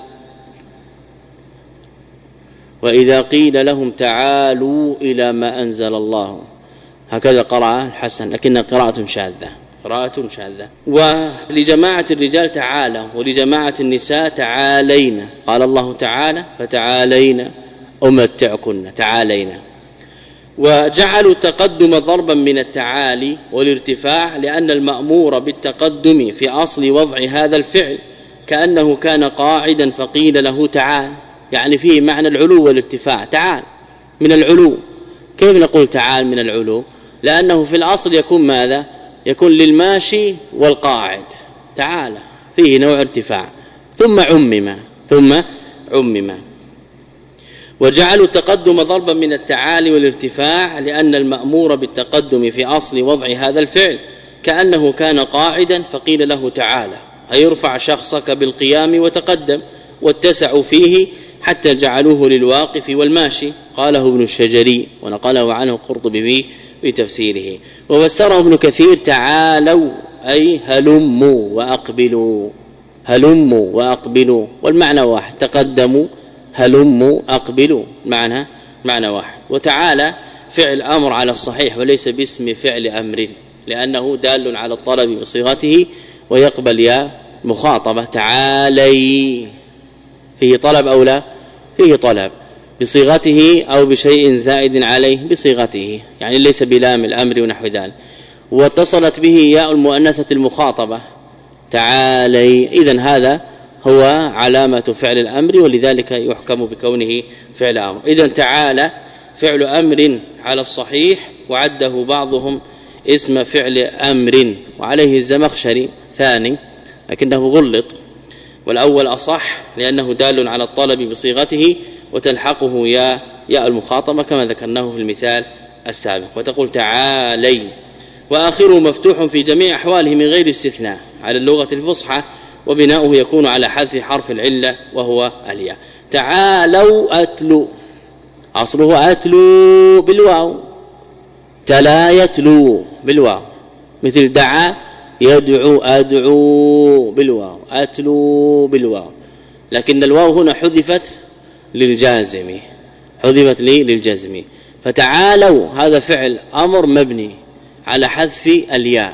وإذا قيل لهم تعالوا إلى ما أنزل الله، هكذا قرأ الحسن لكنها قراءة شاذة قراءة شاذة. ولجماعة الرجال تعالوا، ولجماعة النساء تعالينا. قال الله تعالى فتعالينا أمتعكن تعالينا. وجعلوا التقدم ضربا من التعالي والارتفاع، لأن المأمور بالتقدم في أصل وضع هذا الفعل كأنه كان قاعدا فقيل له تعال، يعني فيه معنى العلو والارتفاع. تعال من العلو، كيف نقول تعال من العلو؟ لأنه في الأصل يكون ماذا؟ يكون للماشي والقاعد تعالى، فيه نوع ارتفاع ثم عمم ثم عمم. وجعلوا التقدم ضربا من التعالي والارتفاع، لأن المأمور بالتقدم في أصل وضع هذا الفعل كأنه كان قاعدا فقيل له تعالى، أي يرفع شخصك بالقيام وتقدم، واتسعوا فيه حتى جعلوه للواقف والماشي. قاله ابن الشجري ونقله عنه قرطبي بتفسيره. وفسره ابن كثير تعالوا أي هلموا وأقبلوا، هلموا وأقبلوا، والمعنى واحد، تقدموا هلموا أقبلوا، معنى معنى واحد. وتعالى فعل أمر على الصحيح وليس باسم فعل أمر، لأنه دال على الطلب بصيغته ويقبل يا مخاطبة. تعالي فيه طلب أو لا؟ فيه طلب. بصيغته أو بشيء زائد عليه بصيغته، يعني ليس بلام الأمر ونحو ذلك. واتصلت به ياء المؤنثة المخاطبة تعالي، إذن هذا هو علامة فعل الأمر، ولذلك يحكم بكونه فعل أمر. إذن تعالى فعل أمر على الصحيح، وعده بعضهم اسم فعل أمر، وعليه الزمخشري ثاني لكنه غلط، والأول أصح لأنه دال على الطلب بصيغته وتلحقه يا ياء المخاطبة كما ذكرناه في المثال السابق. وتقول تعالي، وآخره مفتوح في جميع أحواله من غير استثناء على اللغة الفصحى، وبناؤه يكون على حذف حرف العلة وهو الياء. تعالوا أتلو، أصله أتلو بالواو، تلا يتلو بالواو، مثل دعا يدعو أدعو بالواو، أتلو بالواو، لكن الواو هنا حذفت للجازم، حذفت لي للجزم. فتعالوا هذا فعل أمر مبني على حذف الياء،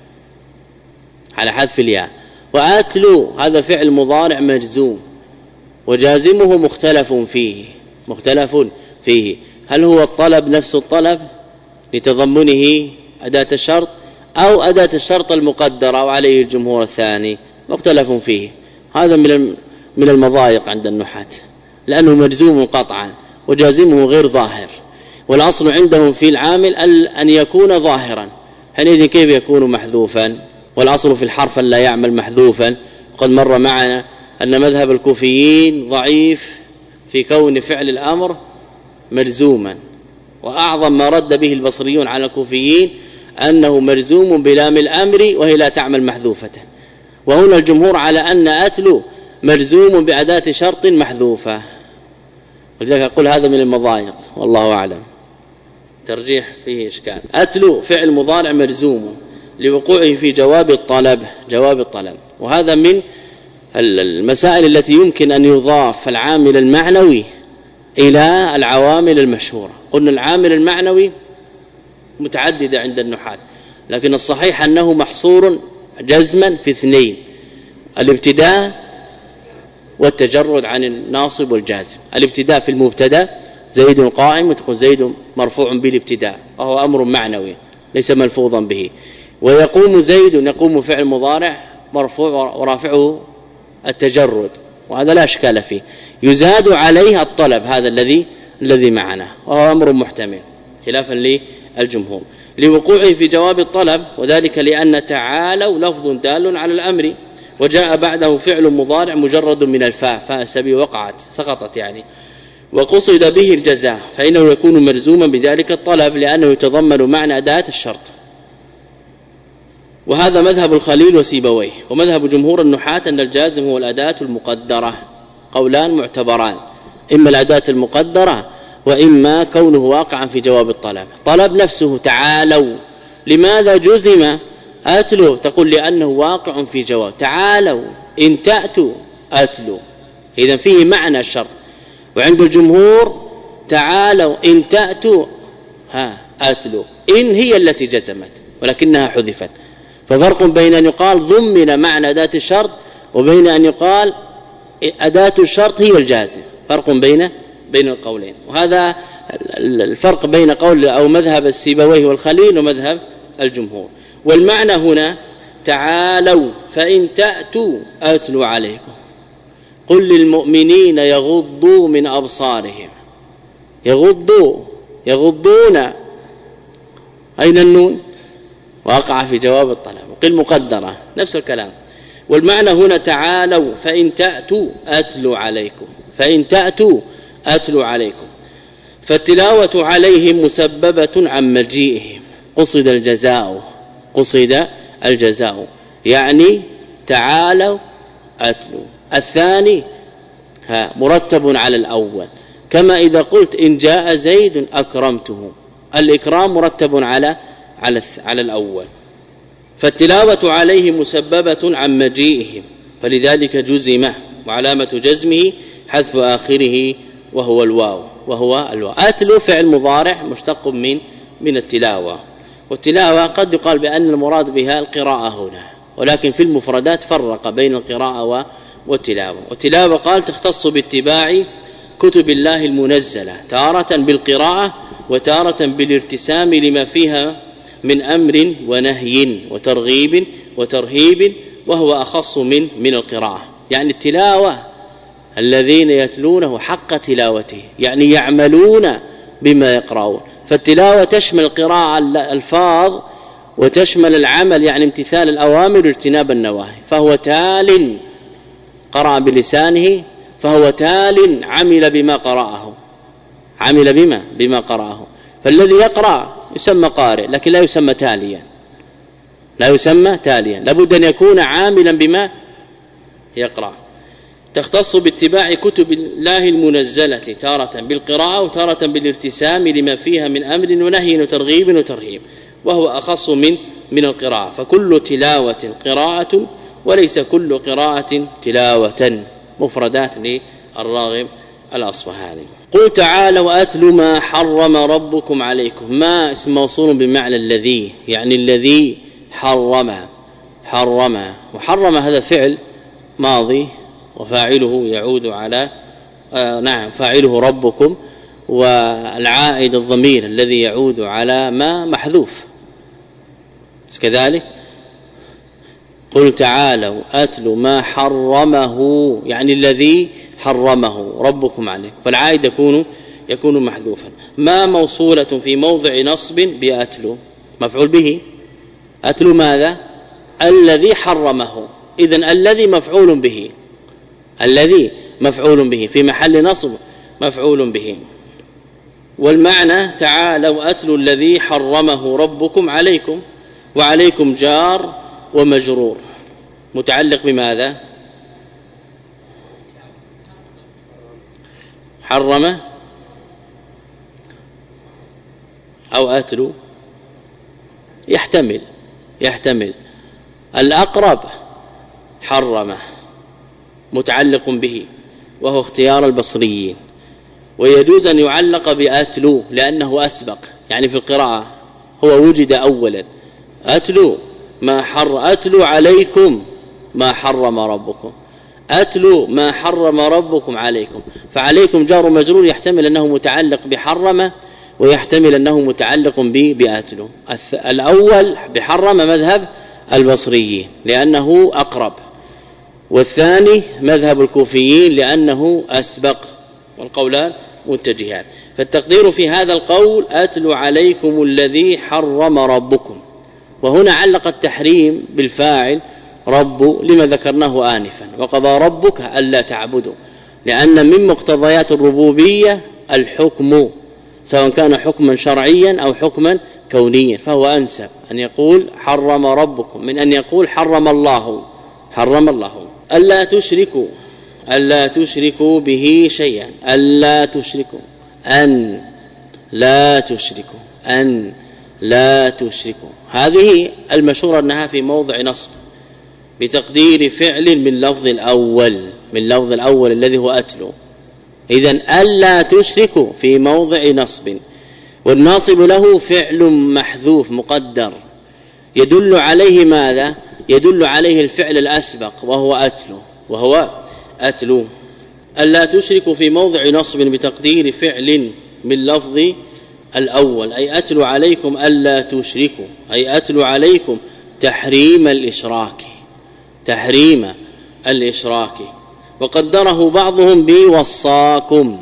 على حذف الياء. وأتلو هذا فعل مضارع مجزوم، وجازمه مختلف فيه، مختلف فيه، هل هو الطلب نفس الطلب لتضمنه أداة الشرط، أو أداة الشرط المقدرة وعليه الجمهور الثاني، مختلف فيه. هذا من من المضايق عند النحاة، لأنه مجزوم قطعا وجازمه غير ظاهر، والأصل عندهم في العامل أن يكون ظاهرا، حينئذ كيف يكون محذوفا؟ والأصل في الحرف لا يعمل محذوفا. وقد مر معنا أن مذهب الكوفيين ضعيف في كون فعل الأمر مجزوما، وأعظم ما رد به البصريون على الكوفيين أنه مجزوم بلام الأمر وهي لا تعمل محذوفة. وهنا الجمهور على أن أتلو مجزوم بأداة شرط محذوفة، ولذلك أقول هذا من المضايق والله أعلم، ترجيح فيه إشكال. أتلو فعل مضارع مجزوم لوقوعه في جواب الطلب، جواب الطلب، وهذا من المسائل التي يمكن أن يضاف العامل المعنوي إلى العوامل المشهورة. قلنا العامل المعنوي متعددة عند النحاة، لكن الصحيح أنه محصور جزما في اثنين: الابتداء والتجرد عن الناصب والجازم. الابتداء في المبتدا زيد قائم، وتقول زيد مرفوع بالابتداء، وهو أمر معنوي ليس ملفوظا به. ويقوم زيد، يقوم فعل مضارع مرفوع ورافعه التجرد، وهذا لا اشكال فيه. يزاد عليه الطلب، هذا الذي الذي معنا، وهو امر محتمل خلافا للجمهور لوقوعه في جواب الطلب، وذلك لأن تعالوا لفظ دال على الأمر، وجاء بعده فعل مضارع مجرد من الفاء، فاء السبي وقعت سقطت يعني، وقصد به الجزاء، فإنه يكون مرزوما بذلك الطلب لأنه يتضمن معنى أداة الشرط. وهذا مذهب الخليل وسيبويه. ومذهب جمهور النحاة أن الجازم هو الأداة المقدرة، قولان معتبران: إما الأداة المقدرة، وإما كونه واقعا في جواب الطلب. طلب نفسه تعالوا، لماذا جزم أتلو؟ تقول لأنه واقع في جواب. تعالوا إن تأتوا أتلو، إذن فيه معنى الشرط. وعند الجمهور تعالوا إن تأتوا ها أتلو، إن هي التي جزمت ولكنها حذفت. ففرق بين أن يقال ضمن معنى أداة الشرط وبين أن يقال أداة الشرط هي الجازم، فرق بين بين القولين. وهذا الفرق بين قول أو مذهب السيبويه والخليل ومذهب الجمهور. والمعنى هنا تعالوا فإن تأتوا أتلو عليكم، قل للمؤمنين يغضوا من أبصارهم. يغضوا، يغضون، أين النون؟ وقع في جواب الطلب، وقل مقدرة، نفس الكلام. والمعنى هنا تعالوا فإن تأتوا أتلو عليكم، فإن تأتوا أتلو عليكم. فالتلاوة عليهم مسببة عن مجيئهم، قصد الجزاء، قصد الجزاء، يعني تعالوا أتلو. الثاني ها مرتب على الأول، كما إذا قلت إن جاء زيد أكرمته، الإكرام مرتب على على على الأول. فالتلاوة عليه مسببة عن مجيئهم، فلذلك جزمه، وعلامة جزمه حذف آخره وهو الواو، وهو الواو. أتلو فعل مضارع مشتق من من التلاوة، والتلاوة قد يقال بأن المراد بها القراءة هنا، ولكن في المفردات فرق بين القراءة والتلاوة. والتلاوة قال تختص باتباع كتب الله المنزلة تارة بالقراءة وتارة بالارتسام لما فيها من أمر ونهي وترغيب وترهيب، وهو أخص من من القراءة. يعني التلاوة الذين يتلونه حق تلاوته، يعني يعملون بما يقرؤون. فالتلاوة تشمل قراءة الألفاظ وتشمل العمل، يعني امتثال الأوامر واجتناب النواهي. فهو تال قرأ بلسانه، فهو تال عمل بما قرأه، عمل بما بما قرأه. فالذي يقرأ يسمى قارئ لكن لا يسمى تاليا، لا يسمى تاليا، لابد أن يكون عاملا بما يقرأ. تختص باتباع كتب الله المنزلة تارة بالقراءة وتارة بالارتسام لما فيها من أمر ونهي وترغيب وترهيب، وهو أخص من من القراءة. فكل تلاوة قراءة وليس كل قراءة تلاوة. مفردات للراغب الأصفهاني. قل تعالوا أتل ما حرم ربكم عليكم. ما اسم موصول بمعنى الذي، يعني الذي حرم. حرم وحرم هذا فعل ماضي وفاعله يعود على آه نعم فاعله ربكم، والعائد الضمير الذي يعود على ما محذوف كذلك. قل تعالوا أتل ما حرمه، يعني الذي حرمه ربكم عليكم، فالعائد يكون يكون محذوفا. ما موصولة في موضع نصب بأتلو، مفعول به. أتلو ماذا؟ الذي حرمه. إذن الذي مفعول به، الذي مفعول به في محل نصب مفعول به. والمعنى تعالوا أتلوا الذي حرمه ربكم عليكم، وعليكم جار ومجرور متعلق بماذا؟ حرم أو أتلو، يحتمل يحتمل الأقرب حرم متعلق به وهو اختيار البصريين، ويجوز أن يعلق بأتلو لأنه أسبق، يعني في القراءة هو وجد أولا. أتلو ما حر أتلو عليكم ما حرم ربكم، أتلو ما حرم ربكم عليكم. فعليكم جار مجرور يحتمل أنه متعلق بحرم ويحتمل أنه متعلق بأتلو. الأول بحرم مذهب البصريين لأنه أقرب، والثاني مذهب الكوفيين لأنه أسبق، والقولان متجهان. فالتقدير في هذا القول أتلو عليكم الذي حرم ربكم، وهنا علق التحريم بالفاعل رب لما ذكرناه آنفا، وقضى ربك ألا تعبدوا، لأن من مقتضيات الربوبية الحكم، سواء كان حكما شرعيا أو حكما كونيا، فهو أنسب أن يقول حرم ربكم من أن يقول حرم الله حرم الله. ألا تشركوا ألا تشركوا به شيئا، ألا تشركوا، أن لا تشركوا، أن لا تشركوا، هذه المشهورة أنها في موضع نصب بتقدير فعل من لفظ الأول من لفظ الأول الذي هو أتلو. إذن ألا تشركوا في موضع نصب، والناصب له فعل محذوف مقدر يدل عليه ماذا؟ يدل عليه الفعل الأسبق وهو أتلو وهو أتلو. ألا تشركوا في موضع نصب بتقدير فعل من لفظ الأول، أي أتلو عليكم ألا تشركوا، أي أتلو عليكم تحريم الإشراك تحريم الإشراك. وقدره بعضهم بوصاكم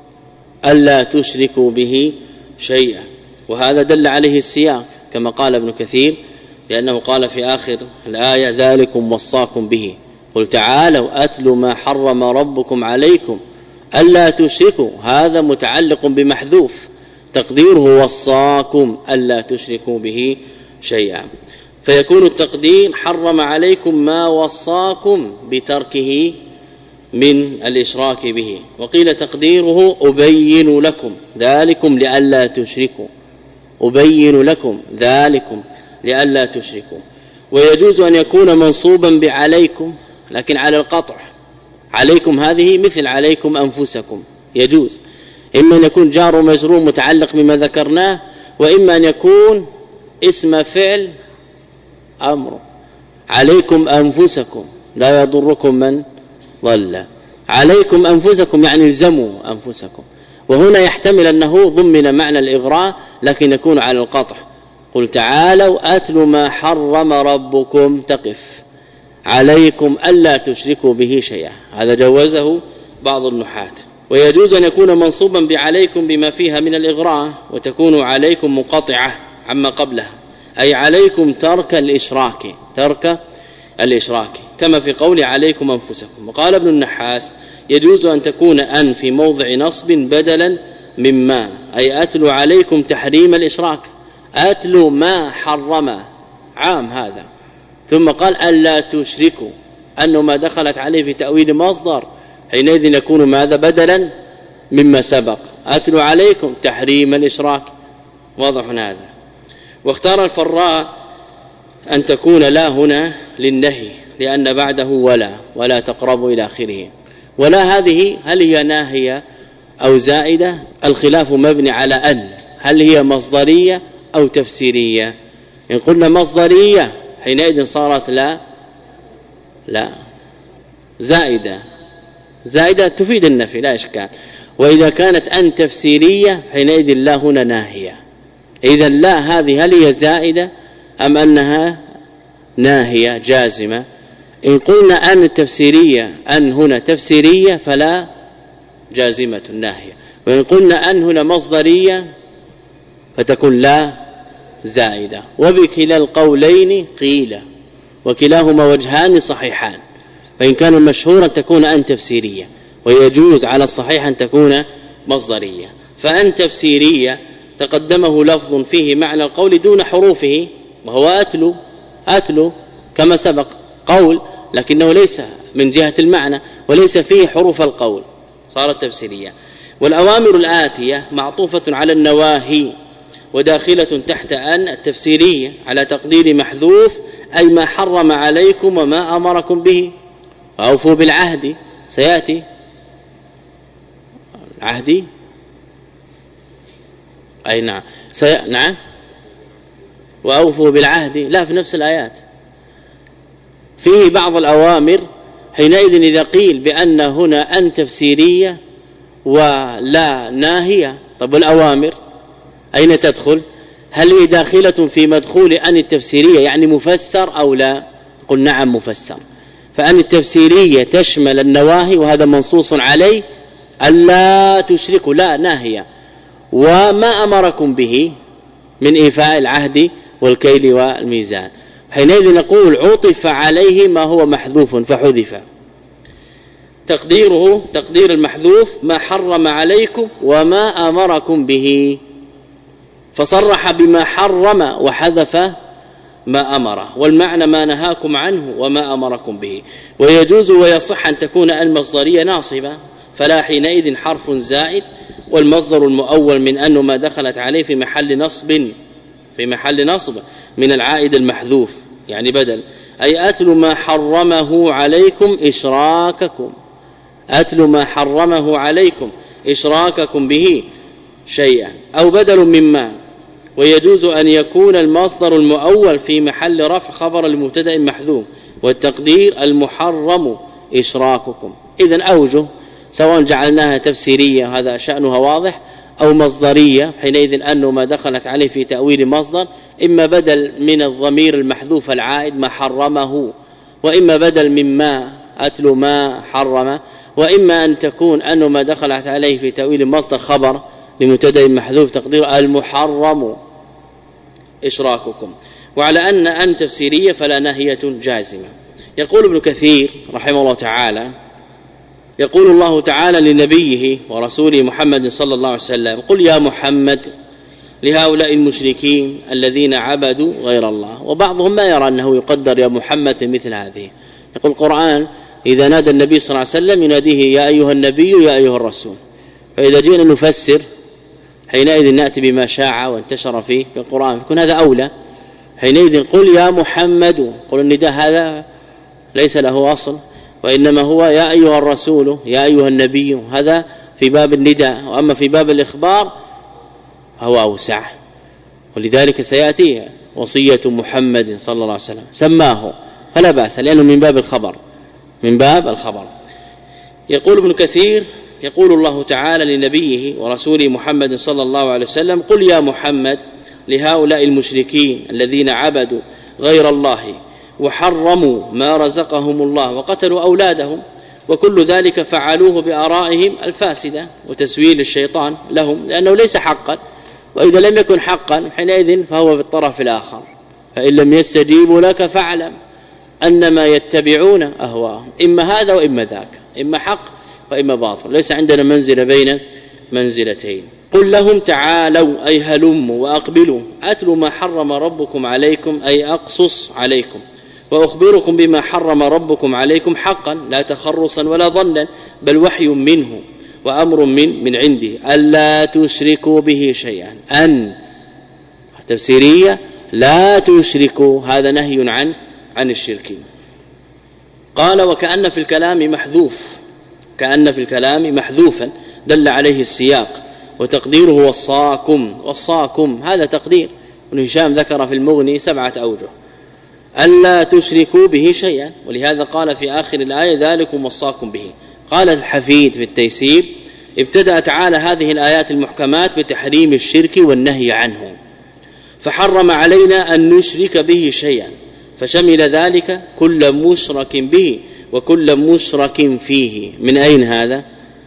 ألا تشركوا به شيئا، وهذا دل عليه السياق كما قال ابن كثير، لأنه قال في آخر الآية ذلكم وصاكم به. قل تعالوا أتلوا ما حرم ربكم عليكم ألا تشركوا، هذا متعلق بمحذوف تقديره وصاكم ألا تشركوا به شيئا، فيكون التقدير حرم عليكم ما وصاكم بتركه من الإشراك به. وقيل تقديره أبين لكم ذلكم لألا تشركوا، أبين لكم ذلكم لألا تشركوا. ويجوز أن يكون منصوبا بعليكم لكن على القطع، عليكم هذه مثل عليكم أنفسكم، يجوز إما أن يكون جار ومجرور متعلق بما ذكرناه، وإما أن يكون اسم فعل أمر، عليكم أنفسكم لا يضركم من ضل. عليكم أنفسكم يعني الزموا أنفسكم. وهنا يحتمل أنه ضمن معنى الإغراء لكن يكون على القطع. قل تعالوا أتل ما حرم ربكم تقف عليكم ألا تشركوا به شيئا. هذا جوزه بعض النحاة. ويجوز أن يكون منصوبا بعليكم بما فيها من الإغراء وتكون عليكم منقطعة عما قبلها أي عليكم ترك الإشراك ترك الإشراك كما في قول عليكم أنفسكم. وقال ابن النحاس يجوز أن تكون أن في موضع نصب بدلا مما أي أتلو عليكم تحريم الإشراك أتلو ما حرم عام هذا ثم قال ألا تشركوا أنه ما دخلت عليه في تأويل مصدر حينئذ يكون ماذا بدلا مما سبق أتلو عليكم تحريم الإشراك. واضح هذا. واختار الفراء أن تكون لا هنا للنهي لأن بعده ولا ولا تقرب إلى آخره. ولا هذه هل هي ناهية أو زائدة؟ الخلاف مبني على أن هل هي مصدرية أو تفسيرية. إن قلنا مصدرية حينئذ صارت لا لا زائدة زائدة تفيد النفي لا إشكال. وإذا كانت أن تفسيرية حينئذ لا هنا ناهية. إذا لا هذه هل هي زائدة أم أنها ناهية جازمة؟ إن قلنا أن التفسيرية أن هنا تفسيرية فلا جازمة ناهية. وإن قلنا أن هنا مصدرية فتكون لا زائدة. وبكلا القولين قيل وكلاهما وجهان صحيحان. فإن كان مشهورا تكون أن تفسيرية ويجوز على الصحيح أن تكون مصدرية. فأن تفسيرية تقدمه لفظ فيه معنى القول دون حروفه وهو أتلو أتلو كما سبق قول لكنه ليس من جهة المعنى وليس فيه حروف القول صارت تفسيرية. والأوامر الآتية معطوفة على النواهي وداخلة تحت أن التفسيرية على تقدير محذوف أي ما حرم عليكم وما أمركم به. وأوفوا بالعهد سيأتي عهدي أي نعم سي... نعم وأوفوا بالعهد لا في نفس الآيات فيه بعض الأوامر حينئذ إذا قيل بأن هنا أن تفسيرية ولا ناهية. طب الأوامر أين تدخل؟ هل هي داخلة في مدخول أن التفسيرية يعني مفسر أو لا؟ قل نعم مفسر. فأن التفسيرية تشمل النواهي وهذا منصوص عليه ألا تشركوا لا ناهية وما أمركم به من إيفاء العهد والكيل والميزان. حينئذ نقول عطف عليه ما هو محذوف فحذف. تقديره تقدير المحذوف ما حرم عليكم وما أمركم به فصرح بما حرم وحذف ما أمره. والمعنى ما نهاكم عنه وما أمركم به. ويجوز ويصح أن تكون المصدرية ناصبة فلا حينئذ حرف زائد والمصدر المؤول من أنه ما دخلت عليه في محل نصب في محل نصب من العائد المحذوف يعني بدل أي أتل ما حرمه عليكم إشراككم أتل ما حرمه عليكم إشراككم به شيئا أو بدل مما. ويجوز أن يكون المصدر المؤول في محل رفع خبر المبتدا محذوف والتقدير المحرم إشراككم. إذن أوجه سواء جعلناها تفسيرية هذا شأنها واضح أو مصدرية حينئذ أنه ما دخلت عليه في تأويل مصدر إما بدل من الضمير المحذوف العائد ما حرمه وإما بدل مما أتل ما حرم وإما أن تكون أنه ما دخلت عليه في تأويل مصدر خبر لمبتدا محذوف تقدير المحرم إشراككم. وعلى أن أن تفسيرية فلا ناهية جازمة. يقول ابن كثير رحمه الله تعالى يقول الله تعالى لنبيه ورسوله محمد صلى الله عليه وسلم قل يا محمد لهؤلاء المشركين الذين عبدوا غير الله. وبعضهم ما يرى أنه يقدر يا محمد مثل هذه. يقول القرآن إذا نادى النبي صلى الله عليه وسلم يناديه يا أيها النبي يا أيها الرسول. فإذا جئنا نفسر حينئذ نأتي بما شاع وانتشر فيه في القرآن يكون هذا أولى. حينئذ قل يا محمد قل النداء هذا ليس له أصل وإنما هو يا أيها الرسول يا أيها النبي هذا في باب النداء. وأما في باب الإخبار هو أوسع. ولذلك سيأتي وصية محمد صلى الله عليه وسلم سماه فلا بأس لأنه من باب الخبر من باب الخبر. يقول ابن كثير يقول الله تعالى لنبيه ورسوله محمد صلى الله عليه وسلم قل يا محمد لهؤلاء المشركين الذين عبدوا غير الله وحرموا ما رزقهم الله وقتلوا أولادهم وكل ذلك فعلوه بآرائهم الفاسدة وتسويل الشيطان لهم لأنه ليس حقا، وإذا لم يكن حقا حينئذ فهو في الطرف الآخر. فإن لم يستجيبوا لك فاعلم أنما يتبعون أهواءهم، إما هذا وإما ذاك، إما حق وإما باطل، ليس عندنا منزل بين منزلتين. قل لهم تعالوا أي هلموا وأقبلوا أتلوا ما حرم ربكم عليكم أي أقصص عليكم وأخبركم بما حرم ربكم عليكم حقا لا تخرصا ولا ظنا بل وحي منه وأمر من من عنده ألا تشركوا به شيئا. أن تفسيرية لا تشركوا هذا نهي عن عن الشرك. قال وكأن في الكلام محذوف، كأن في الكلام محذوفا دل عليه السياق، وتقديره وصاكم، وصاكم هذا تقدير، ابن هشام ذكر في المغني سبعة أوجه. ألا تشركوا به شيئا، ولهذا قال في آخر الآية ذلكم وصاكم به. قال الحفيد في التيسير ابتدأ تعالى هذه الآيات المحكمات بتحريم الشرك والنهي عنه، فحرم علينا أن نشرك به شيئا، فشمل ذلك كل مشرك به وكل مشرك فيه. من أين هذا؟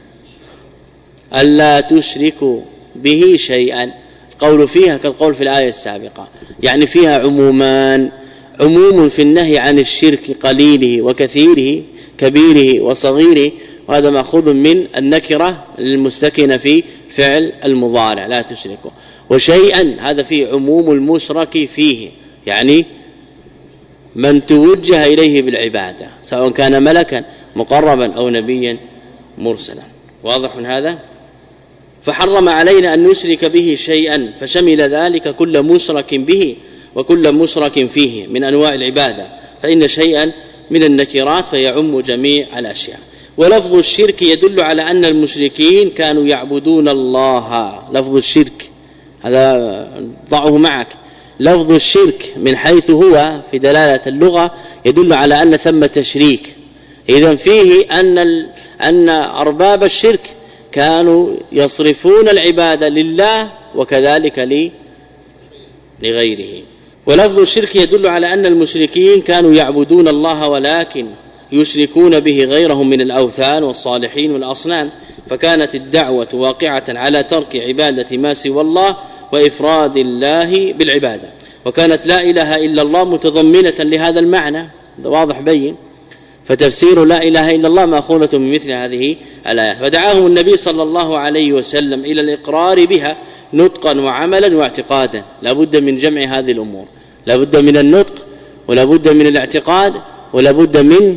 ألا تشركوا به شيئا، قول فيها كالقول في الآية السابقة، يعني فيها عمومان، عموم في النهي عن الشرك قليله وكثيره كبيره وصغيره، وهذا مأخوذ من النكرة المستكنة في فعل المضارع لا تشركوا، وشيئا هذا فيه عموم المشرك فيه، يعني من توجه إليه بالعبادة سواء كان ملكا مقربا أو نبيا مرسلا. واضح هذا؟ فحرم علينا أن نشرك به شيئا، فشمل ذلك كل مشرك به وكل مشرك فيه من أنواع العبادة، فإن شيئا من النكرات فيعم جميع الأشياء. ولفظ الشرك يدل على أن المشركين كانوا يعبدون الله. لفظ الشرك هذا ضعه معك، لفظ الشرك من حيث هو في دلالة اللغة يدل على أن ثم تشريك، إذن فيه أن أن أرباب الشرك كانوا يصرفون العبادة لله وكذلك لغيره. ولفظ الشرك يدل على أن المشركين كانوا يعبدون الله ولكن يشركون به غيرهم من الأوثان والصالحين والأصنام، فكانت الدعوة واقعة على ترك عبادة ما سوى الله وإفراد الله بالعبادة، وكانت لا إله إلا الله متضمنة لهذا المعنى، واضح بين. فتفسير لا إله إلا الله مأخوذة من مثل هذه الآيات. فدعاهم النبي صلى الله عليه وسلم إلى الإقرار بها نطقا وعملا واعتقادا، لا بد من جمع هذه الأمور، لا بد من النطق ولا بد من الاعتقاد ولا بد من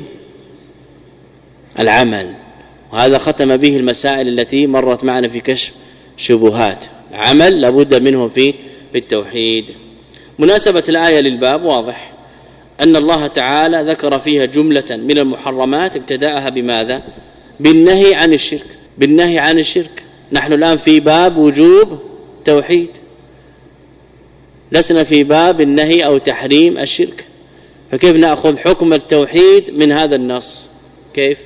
العمل، وهذا ختم به المسائل التي مرت معنا في كشف شبهات. عمل لا بد منه في التوحيد. مناسبة الآية للباب واضح، أن الله تعالى ذكر فيها جملة من المحرمات ابتدأها بماذا؟ بالنهي عن الشرك، بالنهي عن الشرك. نحن الآن في باب وجوب توحيد، لسنا في باب النهي أو تحريم الشرك، فكيف نأخذ حكم التوحيد من هذا النص؟ كيف؟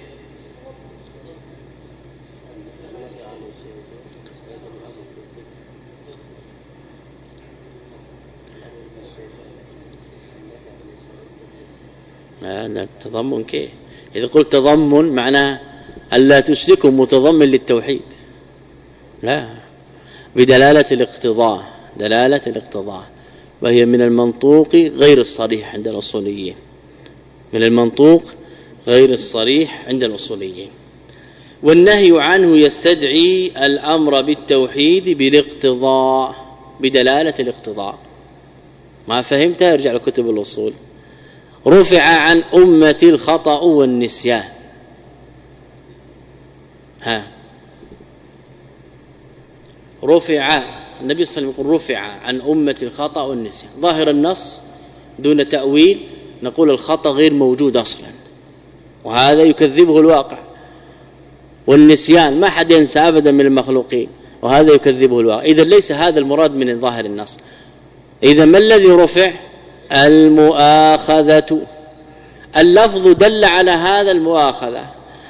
هذا التضمن كيف؟ إذا قلت تضمن معناه ألا تشركوا متضمن للتوحيد، لا، بدلالة الاقتضاء، دلالة الاقتضاء، وهي من المنطوق غير الصريح عند الأصوليين، من المنطوق غير الصريح عند الأصوليين. والنهي عنه يستدعي الأمر بالتوحيد بالاقتضاء، بدلالة الاقتضاء. ما فهمت؟ ارجع لكتب الأصول. رفع عن أمة الخطأ والنسيان، ها رفع النبي صلى الله عليه وسلم يقول رفع عن أمة الخطأ والنسيان، ظاهر النص دون تأويل نقول الخطأ غير موجود أصلا، وهذا يكذبه الواقع، والنسيان ما حد ينسى أبدا من المخلوقين، وهذا يكذبه الواقع. إذا ليس هذا المراد من ظاهر النص. إذا ما الذي رفع؟ المؤاخذة. اللفظ دل على هذا المؤاخذة،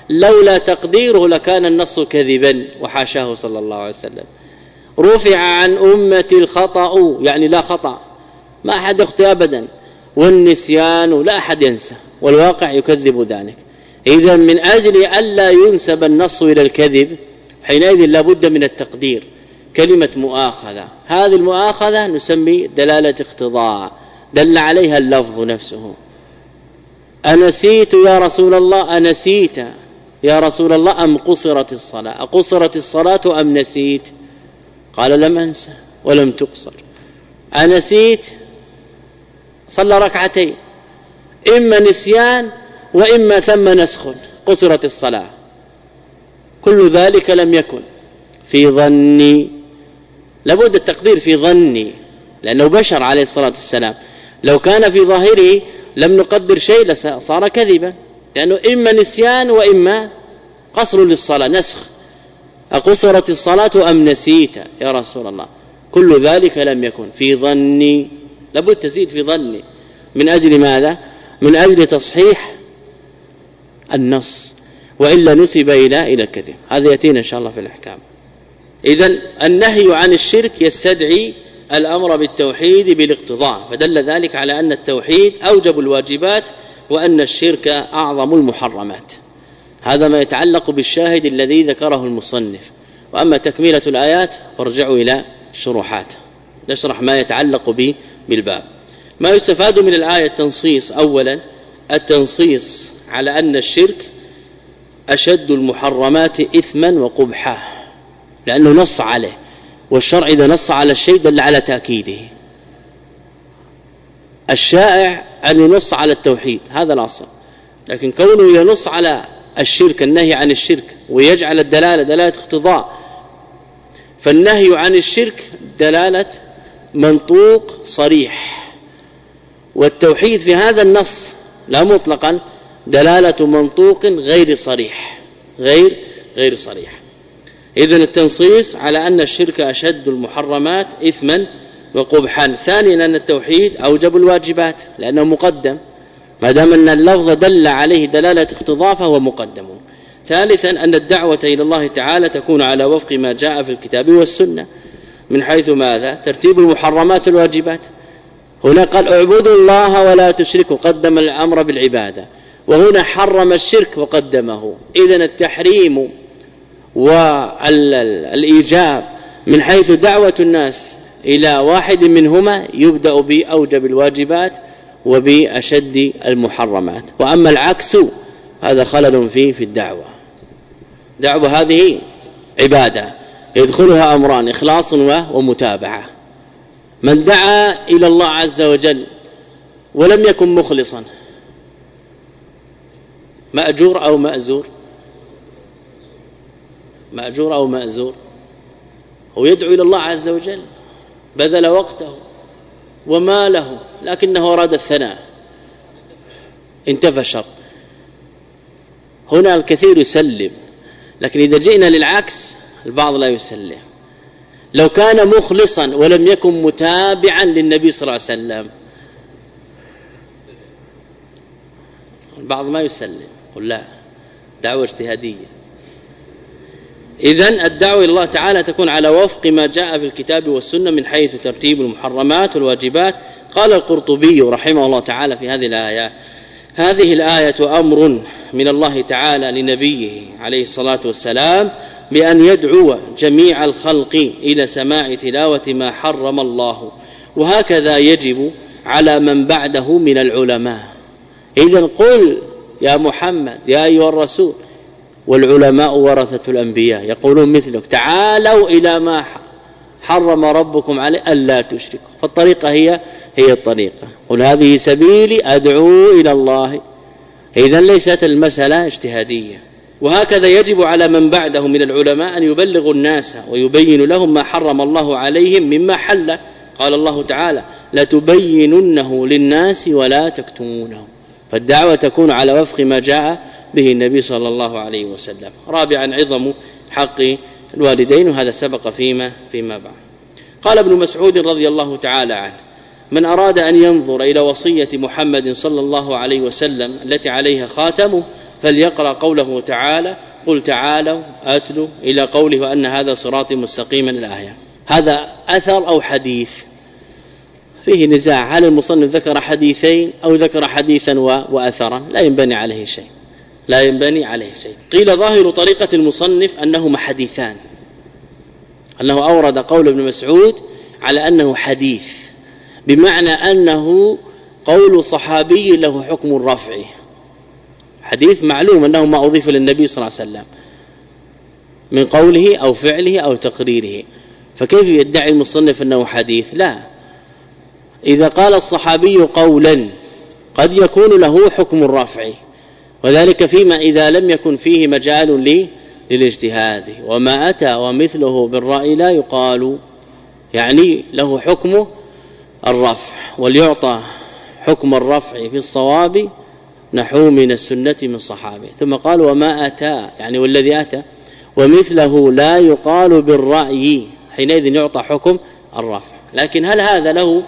لولا تقديره لكان النص كذبا وحاشاه صلى الله عليه وسلم. رفع عن أمة الخطأ يعني لا خطأ، ما أحد يخطئ أبدا، والنسيان لا أحد ينسى، والواقع يكذب ذلك. إذا من أجل ألا ينسب النص إلى الكذب حينئذ لا بد من التقدير. كلمة مؤاخذة، هذه المؤاخذة نسمي دلالة اقتضاء، دل عليها اللفظ نفسه. أنسيت يا رسول الله، أنسيت يا رسول الله أم قصرت الصلاة؟ أقصرت الصلاة أم نسيت؟ قال لم أنسى ولم تقصر. أنسيت صلى ركعتين، إما نسيان وإما ثم نسخ، قصرت الصلاة. كل ذلك لم يكن في ظني، لابد التقدير في ظني، لأنه بشر عليه الصلاة والسلام. لو كان في ظاهره لم نقدر شيء لصار كذبا، لأنه إما نسيان وإما قصر للصلاة نسخ. أقصرت الصلاة أم نسيت يا رسول الله؟ كل ذلك لم يكن في ظني، لابد تزيد في ظني. من أجل ماذا؟ من أجل تصحيح النص، وإلا نسب إلى إلى الكذب. هذا يأتينا إن شاء الله في الأحكام. إذن النهي عن الشرك يستدعي الأمر بالتوحيد بالاقتضاء، فدل ذلك على أن التوحيد أوجب الواجبات وأن الشرك أعظم المحرمات. هذا ما يتعلق بالشاهد الذي ذكره المصنف. وأما تكملة الآيات فارجعوا إلى الشروحات، نشرح ما يتعلق به بالباب. ما يستفاد من الآية التنصيص. أولا التنصيص على أن الشرك أشد المحرمات إثما وقبحا، لأنه نص عليه، والشرع إذا نص على الشيء دل على تأكيده. الشائع أن ينص على التوحيد، هذا الأصل، لكن كونه ينص على الشرك، النهي عن الشرك، ويجعل الدلالة دلالة اقتضاء، فالنهي عن الشرك دلالة منطوق صريح، والتوحيد في هذا النص لا مطلقا دلالة منطوق غير صريح، غير غير صريح. إذن التنصيص على أن الشرك أشد المحرمات إثما وقبحا. ثانيا أن التوحيد أوجب الواجبات لأنه مقدم، ما دام أن اللفظ دل عليه دلالة اقتضاء فهو مقدم. ثالثا أن الدعوة إلى الله تعالى تكون على وفق ما جاء في الكتاب والسنة، من حيث ماذا؟ ترتيب المحرمات والواجبات. هنا قال اعبدوا الله ولا تشركوا، قدم الأمر بالعبادة، وهنا حرم الشرك وقدمه. إذن التحريم والإيجاب من حيث دعوة الناس إلى واحد منهما يبدأ بأوجب الواجبات وبأشد المحرمات. وأما العكس هذا خلل فيه في الدعوة. دعوة هذه عبادة يدخلها أمران: إخلاص ومتابعة. من دعا إلى الله عز وجل ولم يكن مخلصا مأجور أو مأزور؟ مأجور أو مأزور؟ هو يدعو إلى الله عز وجل، بذل وقته وماله، لكنه أراد الثناء، انتفى الشرط. هنا الكثير يسلم، لكن إذا جئنا للعكس البعض لا يسلم. لو كان مخلصا ولم يكن متابعا للنبي صلى الله عليه وسلم البعض ما يسلم، قل لا، دعوة اجتهادية. إذن الدعوة إلى الله تعالى تكون على وفق ما جاء في الكتاب والسنة من حيث ترتيب المحرمات والواجبات. قال القرطبي رحمه الله تعالى في هذه الآية: هذه الآية أمر من الله تعالى لنبيه عليه الصلاة والسلام بأن يدعو جميع الخلق إلى سماع تلاوة ما حرم الله، وهكذا يجب على من بعده من العلماء. إذن قل يا محمد يا أيها الرسول، والعلماء ورثة الأنبياء يقولون مثلك: تعالوا إلى ما حرم ربكم عليه ألا تشركوا. فالطريقة هي هي الطريقة. قل هذه سبيلي أدعو إلى الله. إذن ليست المسألة اجتهادية. وهكذا يجب على من بعده من العلماء أن يبلغوا الناس ويبين لهم ما حرم الله عليهم مما حل. قال الله تعالى: لتبيننه للناس ولا تكتمونه. فالدعوة تكون على وفق ما جاء به النبي صلى الله عليه وسلم. رابعا عظم حق الوالدين، وهذا سبق فيما فيما بعد. قال ابن مسعود رضي الله تعالى عنه: من أراد أن ينظر إلى وصية محمد صلى الله عليه وسلم التي عليها خاتمه فليقرأ قوله تعالى قل تعالوا أتلوا إلى قوله وأن هذا صراطي مستقيما الآية. هذا أثر أو حديث فيه نزاع، هل المصنف ذكر حديثين أو ذكر حديثا وأثرا؟ لا ينبني عليه شيء لا ينبني عليه شيء قيل ظاهر طريقة المصنف أنهما حديثان، أنه أورد قول ابن مسعود على أنه حديث، بمعنى أنه قول صحابي له حكم الرفع. حديث معلوم أنه ما أضيف للنبي صلى الله عليه وسلم من قوله أو فعله أو تقريره، فكيف يدعي المصنف أنه حديث؟ لا، إذا قال الصحابي قولا قد يكون له حكم الرفع، وذلك فيما إذا لم يكن فيه مجال لي للاجتهاد، وما أتى ومثله بالرأي لا يقال، يعني له حكم الرفع، وليعطى حكم الرفع في الصواب نحو من السنة من صحابه. ثم قال وما أتى، يعني والذي أتى ومثله لا يقال بالرأي، حينئذ يعطى حكم الرفع. لكن هل هذا له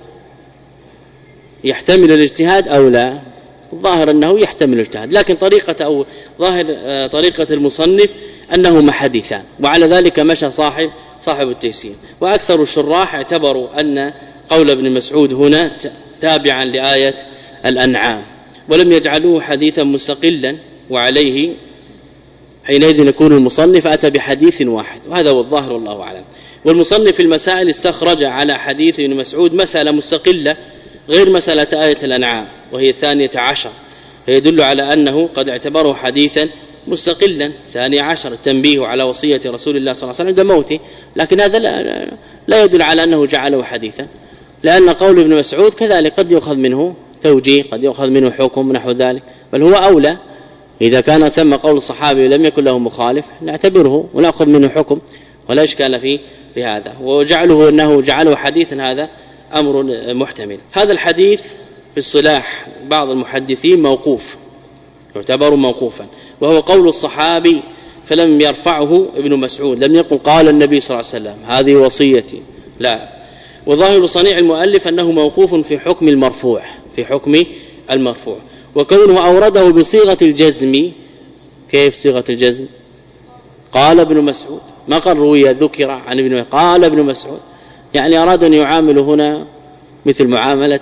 يحتمل الاجتهاد أو لا؟ الظاهر أنه يحتمل الاجتهاد، لكن طريقة أو ظاهر طريقة المصنف أنهما حديثان، وعلى ذلك مشى صاحب صاحب التيسير. وأكثر الشراح اعتبروا أن قول ابن مسعود هنا تابعا لآية الأنعام، ولم يجعلوه حديثا مستقلا، وعليه حينئذ يكون المصنف أتى بحديث واحد، وهذا هو الظاهر والله أعلم. والمصنف في المسائل استخرج على حديث ابن مسعود مسألة مستقلة غير مسألة آية الأنعام، وهي الثانية عشر، فيدل على أنه قد اعتبره حديثا مستقلا. ثاني عشر التنبيه على وصية رسول الله صلى الله عليه وسلم عند موته، لكن هذا لا, لا يدل على أنه جعله حديثا، لأن قول ابن مسعود كذلك قد يؤخذ منه توجيه، قد يؤخذ منه حكم نحو ذلك، بل هو أولى إذا كان ثم قول الصحابي لم يكن له مخالف نعتبره ونأخذ منه حكم، ولا إشكال فيه بهذا. وجعله أنه جعله حديثا هذا أمر محتمل. هذا الحديث في الصلاح بعض المحدثين موقوف، يعتبر موقوفا، وهو قول الصحابي فلم يرفعه ابن مسعود، لم يقل قال النبي صلى الله عليه وسلم هذه وصيتي، لا. وظاهر صنيع المؤلف أنه موقوف في حكم المرفوع في حكم المرفوع وكونه أورده بصيغة الجزم. كيف صيغة الجزم؟ قال ابن مسعود، ما قال روي ذكر عن ابن مسعود، قال ابن مسعود، يعني أراد أن يعامل هنا مثل معاملة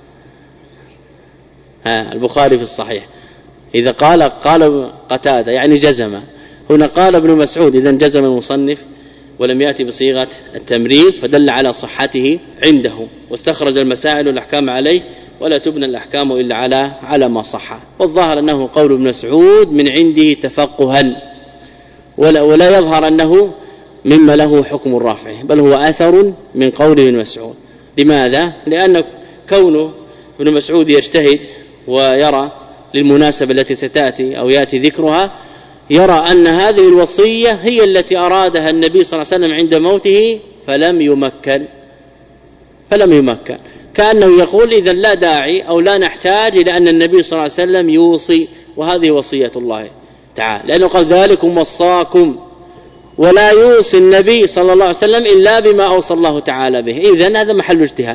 ها البخاري في الصحيح، إذا قال قال قتادة يعني جزم، هنا قال ابن مسعود، إذن جزم المصنف ولم يأتي بصيغة التمريض، فدل على صحته عنده، واستخرج المسائل والأحكام عليه، ولا تبنى الأحكام إلا على على ما صح. والظاهر أنه قول ابن مسعود من عنده تفقها، ولا, ولا يظهر أنه مما له حكم الرفع، بل هو أثر من قول ابن مسعود. لماذا؟ لأن كونه ابن مسعود يجتهد ويرى للمناسبة التي ستأتي أو يأتي ذكرها، يرى أن هذه الوصية هي التي أرادها النبي صلى الله عليه وسلم عند موته فلم يمكن فلم يمكن كأنه يقول إذن لا داعي أو لا نحتاج إلى أن النبي صلى الله عليه وسلم يوصي، وهذه وصية الله تعالى، لأنه قال ذلكم وصاكم، ولا يوصي النبي صلى الله عليه وسلم إلا بما أوصى الله تعالى به. إذن هذا محل اجتهاد،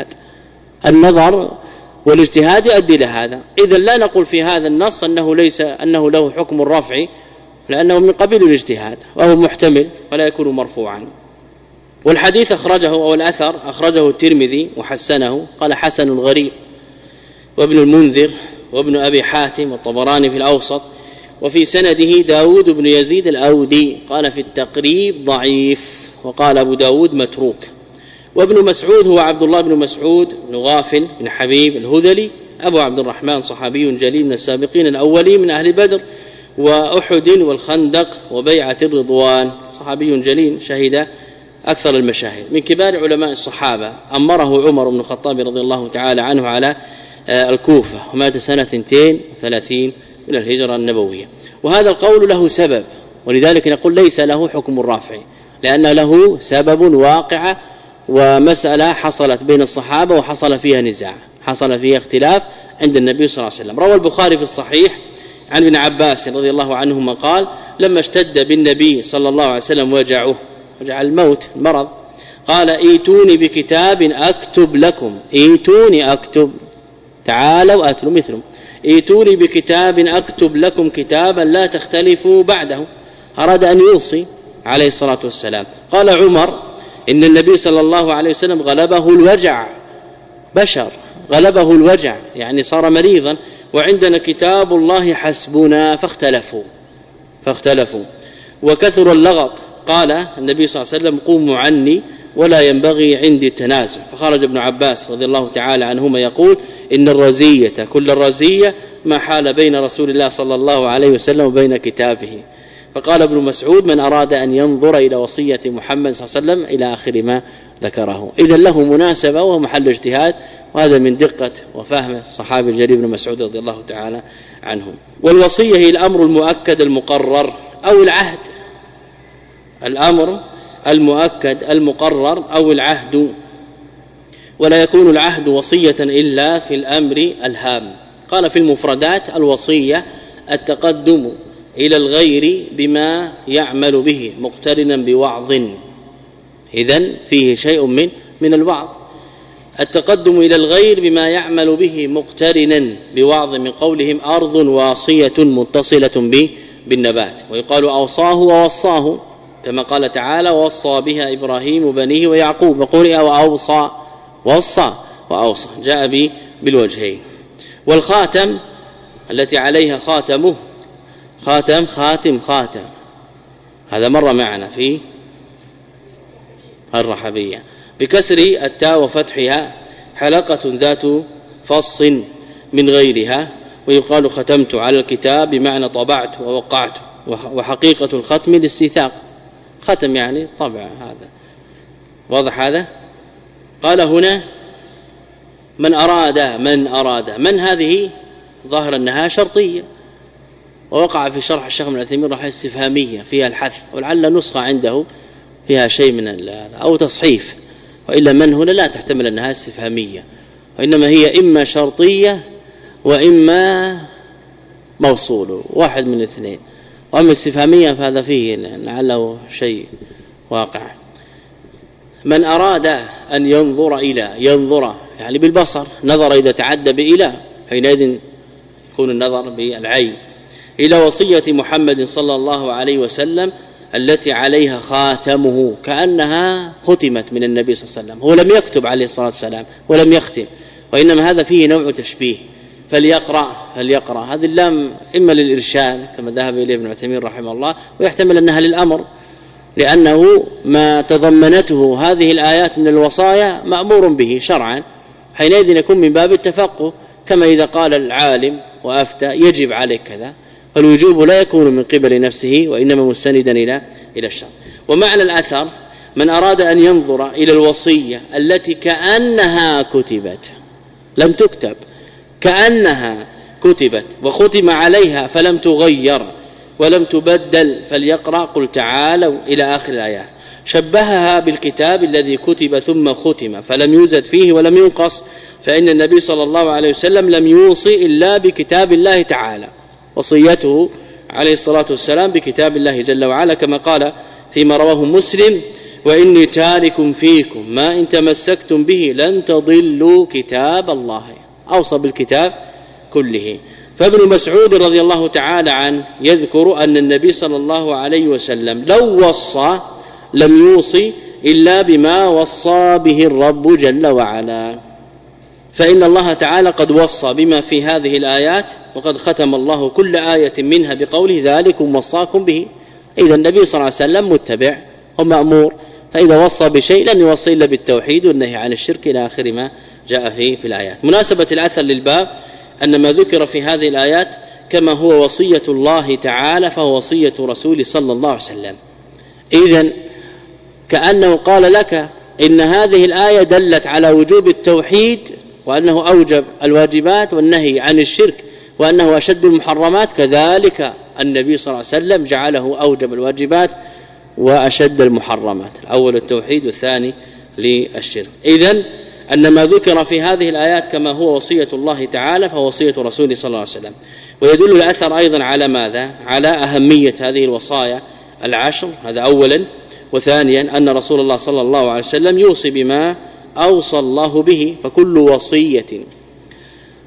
النظر والاجتهاد يؤدي إلى هذا. إذن لا نقول في هذا النص أنه ليس أنه له حكم الرفع، لأنه من قبيل الاجتهاد وهو محتمل ولا يكون مرفوعا. والحديث أخرجه أو الأثر أخرجه الترمذي وحسنه، قال حسن غريب، وابن المنذر وابن أبي حاتم والطبراني في الأوسط، وفي سنده داود بن يزيد الأودي، قال في التقريب ضعيف، وقال أبو داود متروك. وابن مسعود هو عبد الله بن مسعود بن غافل بن حبيب الهذلي أبو عبد الرحمن، صحابي جليل من السابقين الأولين من أهل بدر وأحد والخندق وبيعة الرضوان، صحابي جليل شهد أكثر المشاهد، من كبار علماء الصحابة. أمره عمر بن الخطاب رضي الله تعالى عنه على الكوفة، ومات سنة اثنتين وثلاثين من الهجرة النبوية. وهذا القول له سبب، ولذلك نقول ليس له حكم الرافع، لأن له سبب واقع ومسألة حصلت بين الصحابة وحصل فيها نزاع، حصل فيها اختلاف عند النبي صلى الله عليه وسلم. روى البخاري في الصحيح عن ابن عباس رضي الله عنهما قال لما اشتد بالنبي صلى الله عليه وسلم وجعه وجع الموت المرض، قال ايتوني بكتاب أكتب لكم، ايتوني أكتب، تعالوا أتلوا مثلهم، ائتوني بكتاب أكتب لكم كتابا لا تختلفوا بعده. أراد أن يوصي عليه الصلاة والسلام. قال عمر إن النبي صلى الله عليه وسلم غلبه الوجع، بشر غلبه الوجع يعني صار مريضا، وعندنا كتاب الله حسبنا، فاختلفوا فاختلفوا وكثر اللغط. قال النبي صلى الله عليه وسلم قوموا عني ولا ينبغي عندي التنازع. فخرج ابن عباس رضي الله تعالى عنهما يقول إن الرزية كل الرزية ما حال بين رسول الله صلى الله عليه وسلم وبين كتابه. فقال ابن مسعود من أراد أن ينظر إلى وصية محمد صلى الله عليه وسلم إلى آخر ما ذكره. إذن له مناسبة ومحل اجتهاد، وهذا من دقة وفهم الصحابي الجليل ابن مسعود رضي الله تعالى عنه. والوصية هي الأمر المؤكد المقرر أو العهد، الأمر المؤكد المقرر أو العهد، ولا يكون العهد وصية إلا في الأمر الهام. قال في المفردات الوصية التقدم إلى الغير بما يعمل به مقترنا بوعظ، إذن فيه شيء من من الوعظ. التقدم إلى الغير بما يعمل به مقترنا بوعظ، من قولهم أرض واصية متصلة بالنبات، ويقال أوصاه ووصاه كما قال تعالى ووصى بها إبراهيم بنيه ويعقوب، وقرئ وأوصى ووصى وأوصى، جاء به بالوجهين. والخاتم التي عليها خاتمه، خاتم خاتم خاتم، هذا مر معنا في الرحبية، بكسر التاء وفتحها، حلقة ذات فص من غيرها، ويقال ختمت على الكتاب بمعنى طبعت ووقعت، وحقيقة الختم الاستيثاق، ختم يعني طبع. هذا واضح هذا. قال هنا من أراد من أراد من هذه ظاهر أنها شرطية، ووقع في شرح الشيخ ابن عثيمين رحمه استفهامية فيها الحث، ولعل نسخة عنده فيها شيء من هذا أو تصحيف، وإلا من هنا لا تحتمل أنها استفهامية، وإنما هي إما شرطية وإما موصول، واحد من الاثنين. وأما استفهامية فهذا فيه لعله شيء واقع. من أراد أن ينظر إلى، ينظر يعني بالبصر، نظر إذا تعدى بإلى حينئذ يكون النظر بالعين، إلى وصية محمد صلى الله عليه وسلم التي عليها خاتمه، كأنها ختمت من النبي صلى الله عليه وسلم. هو لم يكتب عليه الصلاة والسلام ولم يختم، وإنما هذا فيه نوع تشبيه. فليقرأ فليقرأ هذه اللام إما للإرشاد كما ذهب إليه ابن عثيمين رحمه الله، ويحتمل أنها للأمر، لأنه ما تضمنته هذه الآيات من الوصايا مأمور به شرعا، حينئذ يكون من باب التفقه، كما إذا قال العالم وأفتى يجب عليك كذا، فالوجوب لا يكون من قبل نفسه وإنما مستندا إلى إلى الشرع. ومعنى الأثر من أراد أن ينظر إلى الوصية التي كأنها كتبت، لم تكتب، كأنها كتبت وختم عليها فلم تغير ولم تبدل، فليقرأ قل تعالوا إلى آخر الآيات. شبهها بالكتاب الذي كتب ثم ختم فلم يوزد فيه ولم ينقص، فإن النبي صلى الله عليه وسلم لم يوصي إلا بكتاب الله تعالى، وصيته عليه الصلاة والسلام بكتاب الله جل وعلا، كما قال فيما رواه مسلم وإني تارك فيكم ما إن تمسكتم به لن تضلوا كتاب الله، أوصى بالكتاب كله. فابن مسعود رضي الله تعالى عنه يذكر أن النبي صلى الله عليه وسلم لو وصى لم يوصي إلا بما وصى به الرب جل وعلا، فإن الله تعالى قد وصى بما في هذه الآيات، وقد ختم الله كل آية منها بقوله ذلكم وصاكم به. إذا النبي صلى الله عليه وسلم متبع ومأمور، فإذا وصى بشيء لم يوصي إلا بالتوحيد والنهي عن الشرك إلى آخر ما جاء فيه في الآيات. مناسبة الأثر للباب أن ما ذكر في هذه الآيات كما هو وصية الله تعالى فهو وصية رسول صلى الله عليه وسلم. إذن كأنه قال لك إن هذه الآية دلت على وجوب التوحيد، وأنه أوجب الواجبات والنهي عن الشرك، وأنه أشد المحرمات، كذلك النبي صلى الله عليه وسلم جعله أوجب الواجبات وأشد المحرمات، الأول التوحيد والثاني للشرك. إذن أن ما ذكر في هذه الآيات كما هو وصية الله تعالى فهو وصية رسوله صلى الله عليه وسلم. ويدل الأثر أيضا على ماذا؟ على أهمية هذه الوصايا العشر، هذا أولا. وثانيا أن رسول الله صلى الله عليه وسلم يوصي بما أوصى الله به، فكل وصية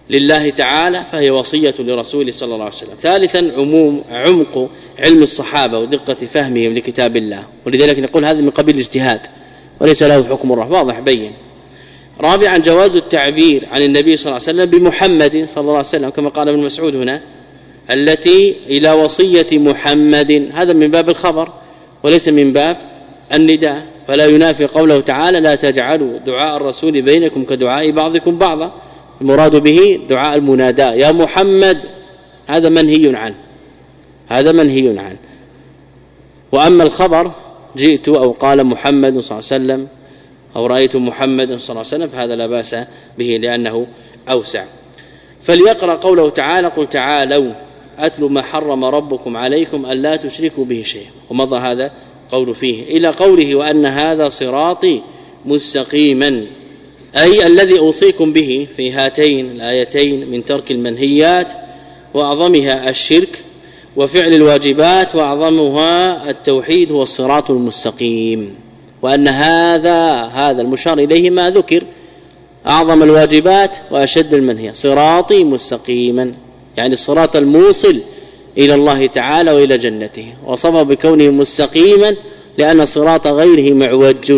لله تعالى فهي وصية لرسوله صلى الله عليه وسلم. ثالثا عموم عمق علم الصحابة ودقة فهمهم لكتاب الله، ولذلك نقول هذا من قبيل الاجتهاد وليس له حكم الرفع، واضح بين. رابعا جواز التعبير عن النبي صلى الله عليه وسلم بمحمد صلى الله عليه وسلم كما قال ابن مسعود هنا التي إلى وصية محمد، هذا من باب الخبر وليس من باب النداء، فلا ينافي قوله تعالى لا تجعلوا دعاء الرسول بينكم كدعاء بعضكم بعضا، المراد به دعاء المناداة يا محمد، هذا منهي عنه، هذا منهي عنه. وأما الخبر جئت أو قال محمد صلى الله عليه وسلم أو رأيت محمد صلى الله عليه وسلم فهذا لا بأس به لأنه أوسع. فليقرأ قوله تعالى قل تعالوا أتل ما حرم ربكم عليكم ألا تشركوا به شيئا، ومضى هذا قول فيه إلى قوله وأن هذا صراطي مستقيما، أي الذي أوصيكم به في هاتين الآيتين من ترك المنهيات وأعظمها الشرك وفعل الواجبات وأعظمها التوحيد هو الصراط المستقيم، وأن هذا هذا المشار إليه ما ذكر أعظم الواجبات وأشد المنهيات صراطي مستقيما، يعني الصراط الموصل إلى الله تعالى وإلى جنته، وصفه بكونه مستقيما لأن صراط غيره معوج.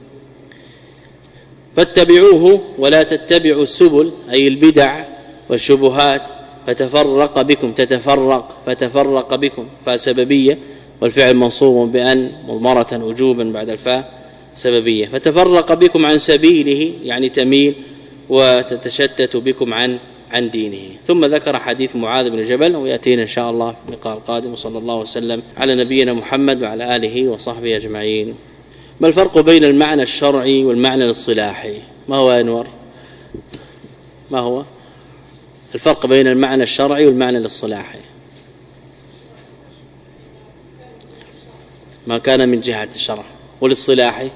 فاتبعوه ولا تتبعوا السبل أي البدع والشبهات فتفرق بكم، تتفرق فتفرق بكم، فسببية والفعل منصوب بأن مضمرة وجوبا بعد الفاء سببية، فتفرق بكم عن سبيله يعني تميل وتتشتت بكم عن عن دينه. ثم ذكر حديث معاذ بن جبل ويأتينا إن شاء الله في اللقاء القادم، وصلى الله وسلم على نبينا محمد وعلى آله وصحبه أجمعين. ما الفرق بين المعنى الشرعي والمعنى الاصطلاحي؟ ما هو أنور؟ ما هو الفرق بين المعنى الشرعي والمعنى الاصطلاحي؟ ما كان من جهة الشرع، والاصطلاحي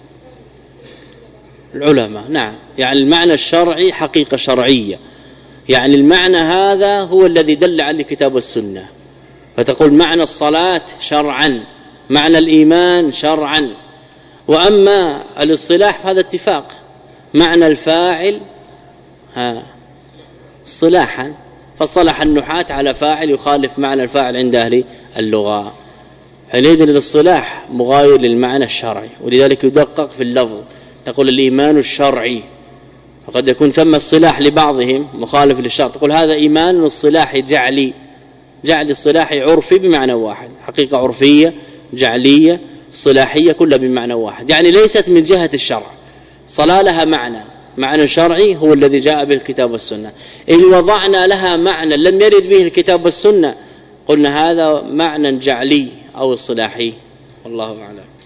العلماء. نعم، يعني المعنى الشرعي حقيقة شرعية، يعني المعنى هذا هو الذي دل عليه الكتاب والسنة، فتقول معنى الصلاة شرعا، معنى الإيمان شرعا. وأما الاصطلاح فهذا اتفاق، معنى الفاعل ها اصطلاحا، فاصطلح النحاة على فاعل يخالف معنى الفاعل عند أهل اللغة، حينئذ الاصطلاح مغاير للمعنى الشرعي، ولذلك يدقق في اللفظ، تقول الإيمان الشرعي، وقد يكون ثم اصطلاح لبعضهم مخالف للشرع، تقول هذا إيمان اصطلاحي جعلي، جعل اصطلاحي عرفي بمعنى واحد، حقيقة عرفية جعلية اصطلاحية كلها بمعنى واحد، يعني ليست من جهة الشرع، صلاة لها معنى، معنى شرعي هو الذي جاء به الكتاب والسنة. إن وضعنا لها معنى لم يرد به الكتاب والسنة قلنا هذا معنى جعلي أو اصطلاحي، والله أعلم.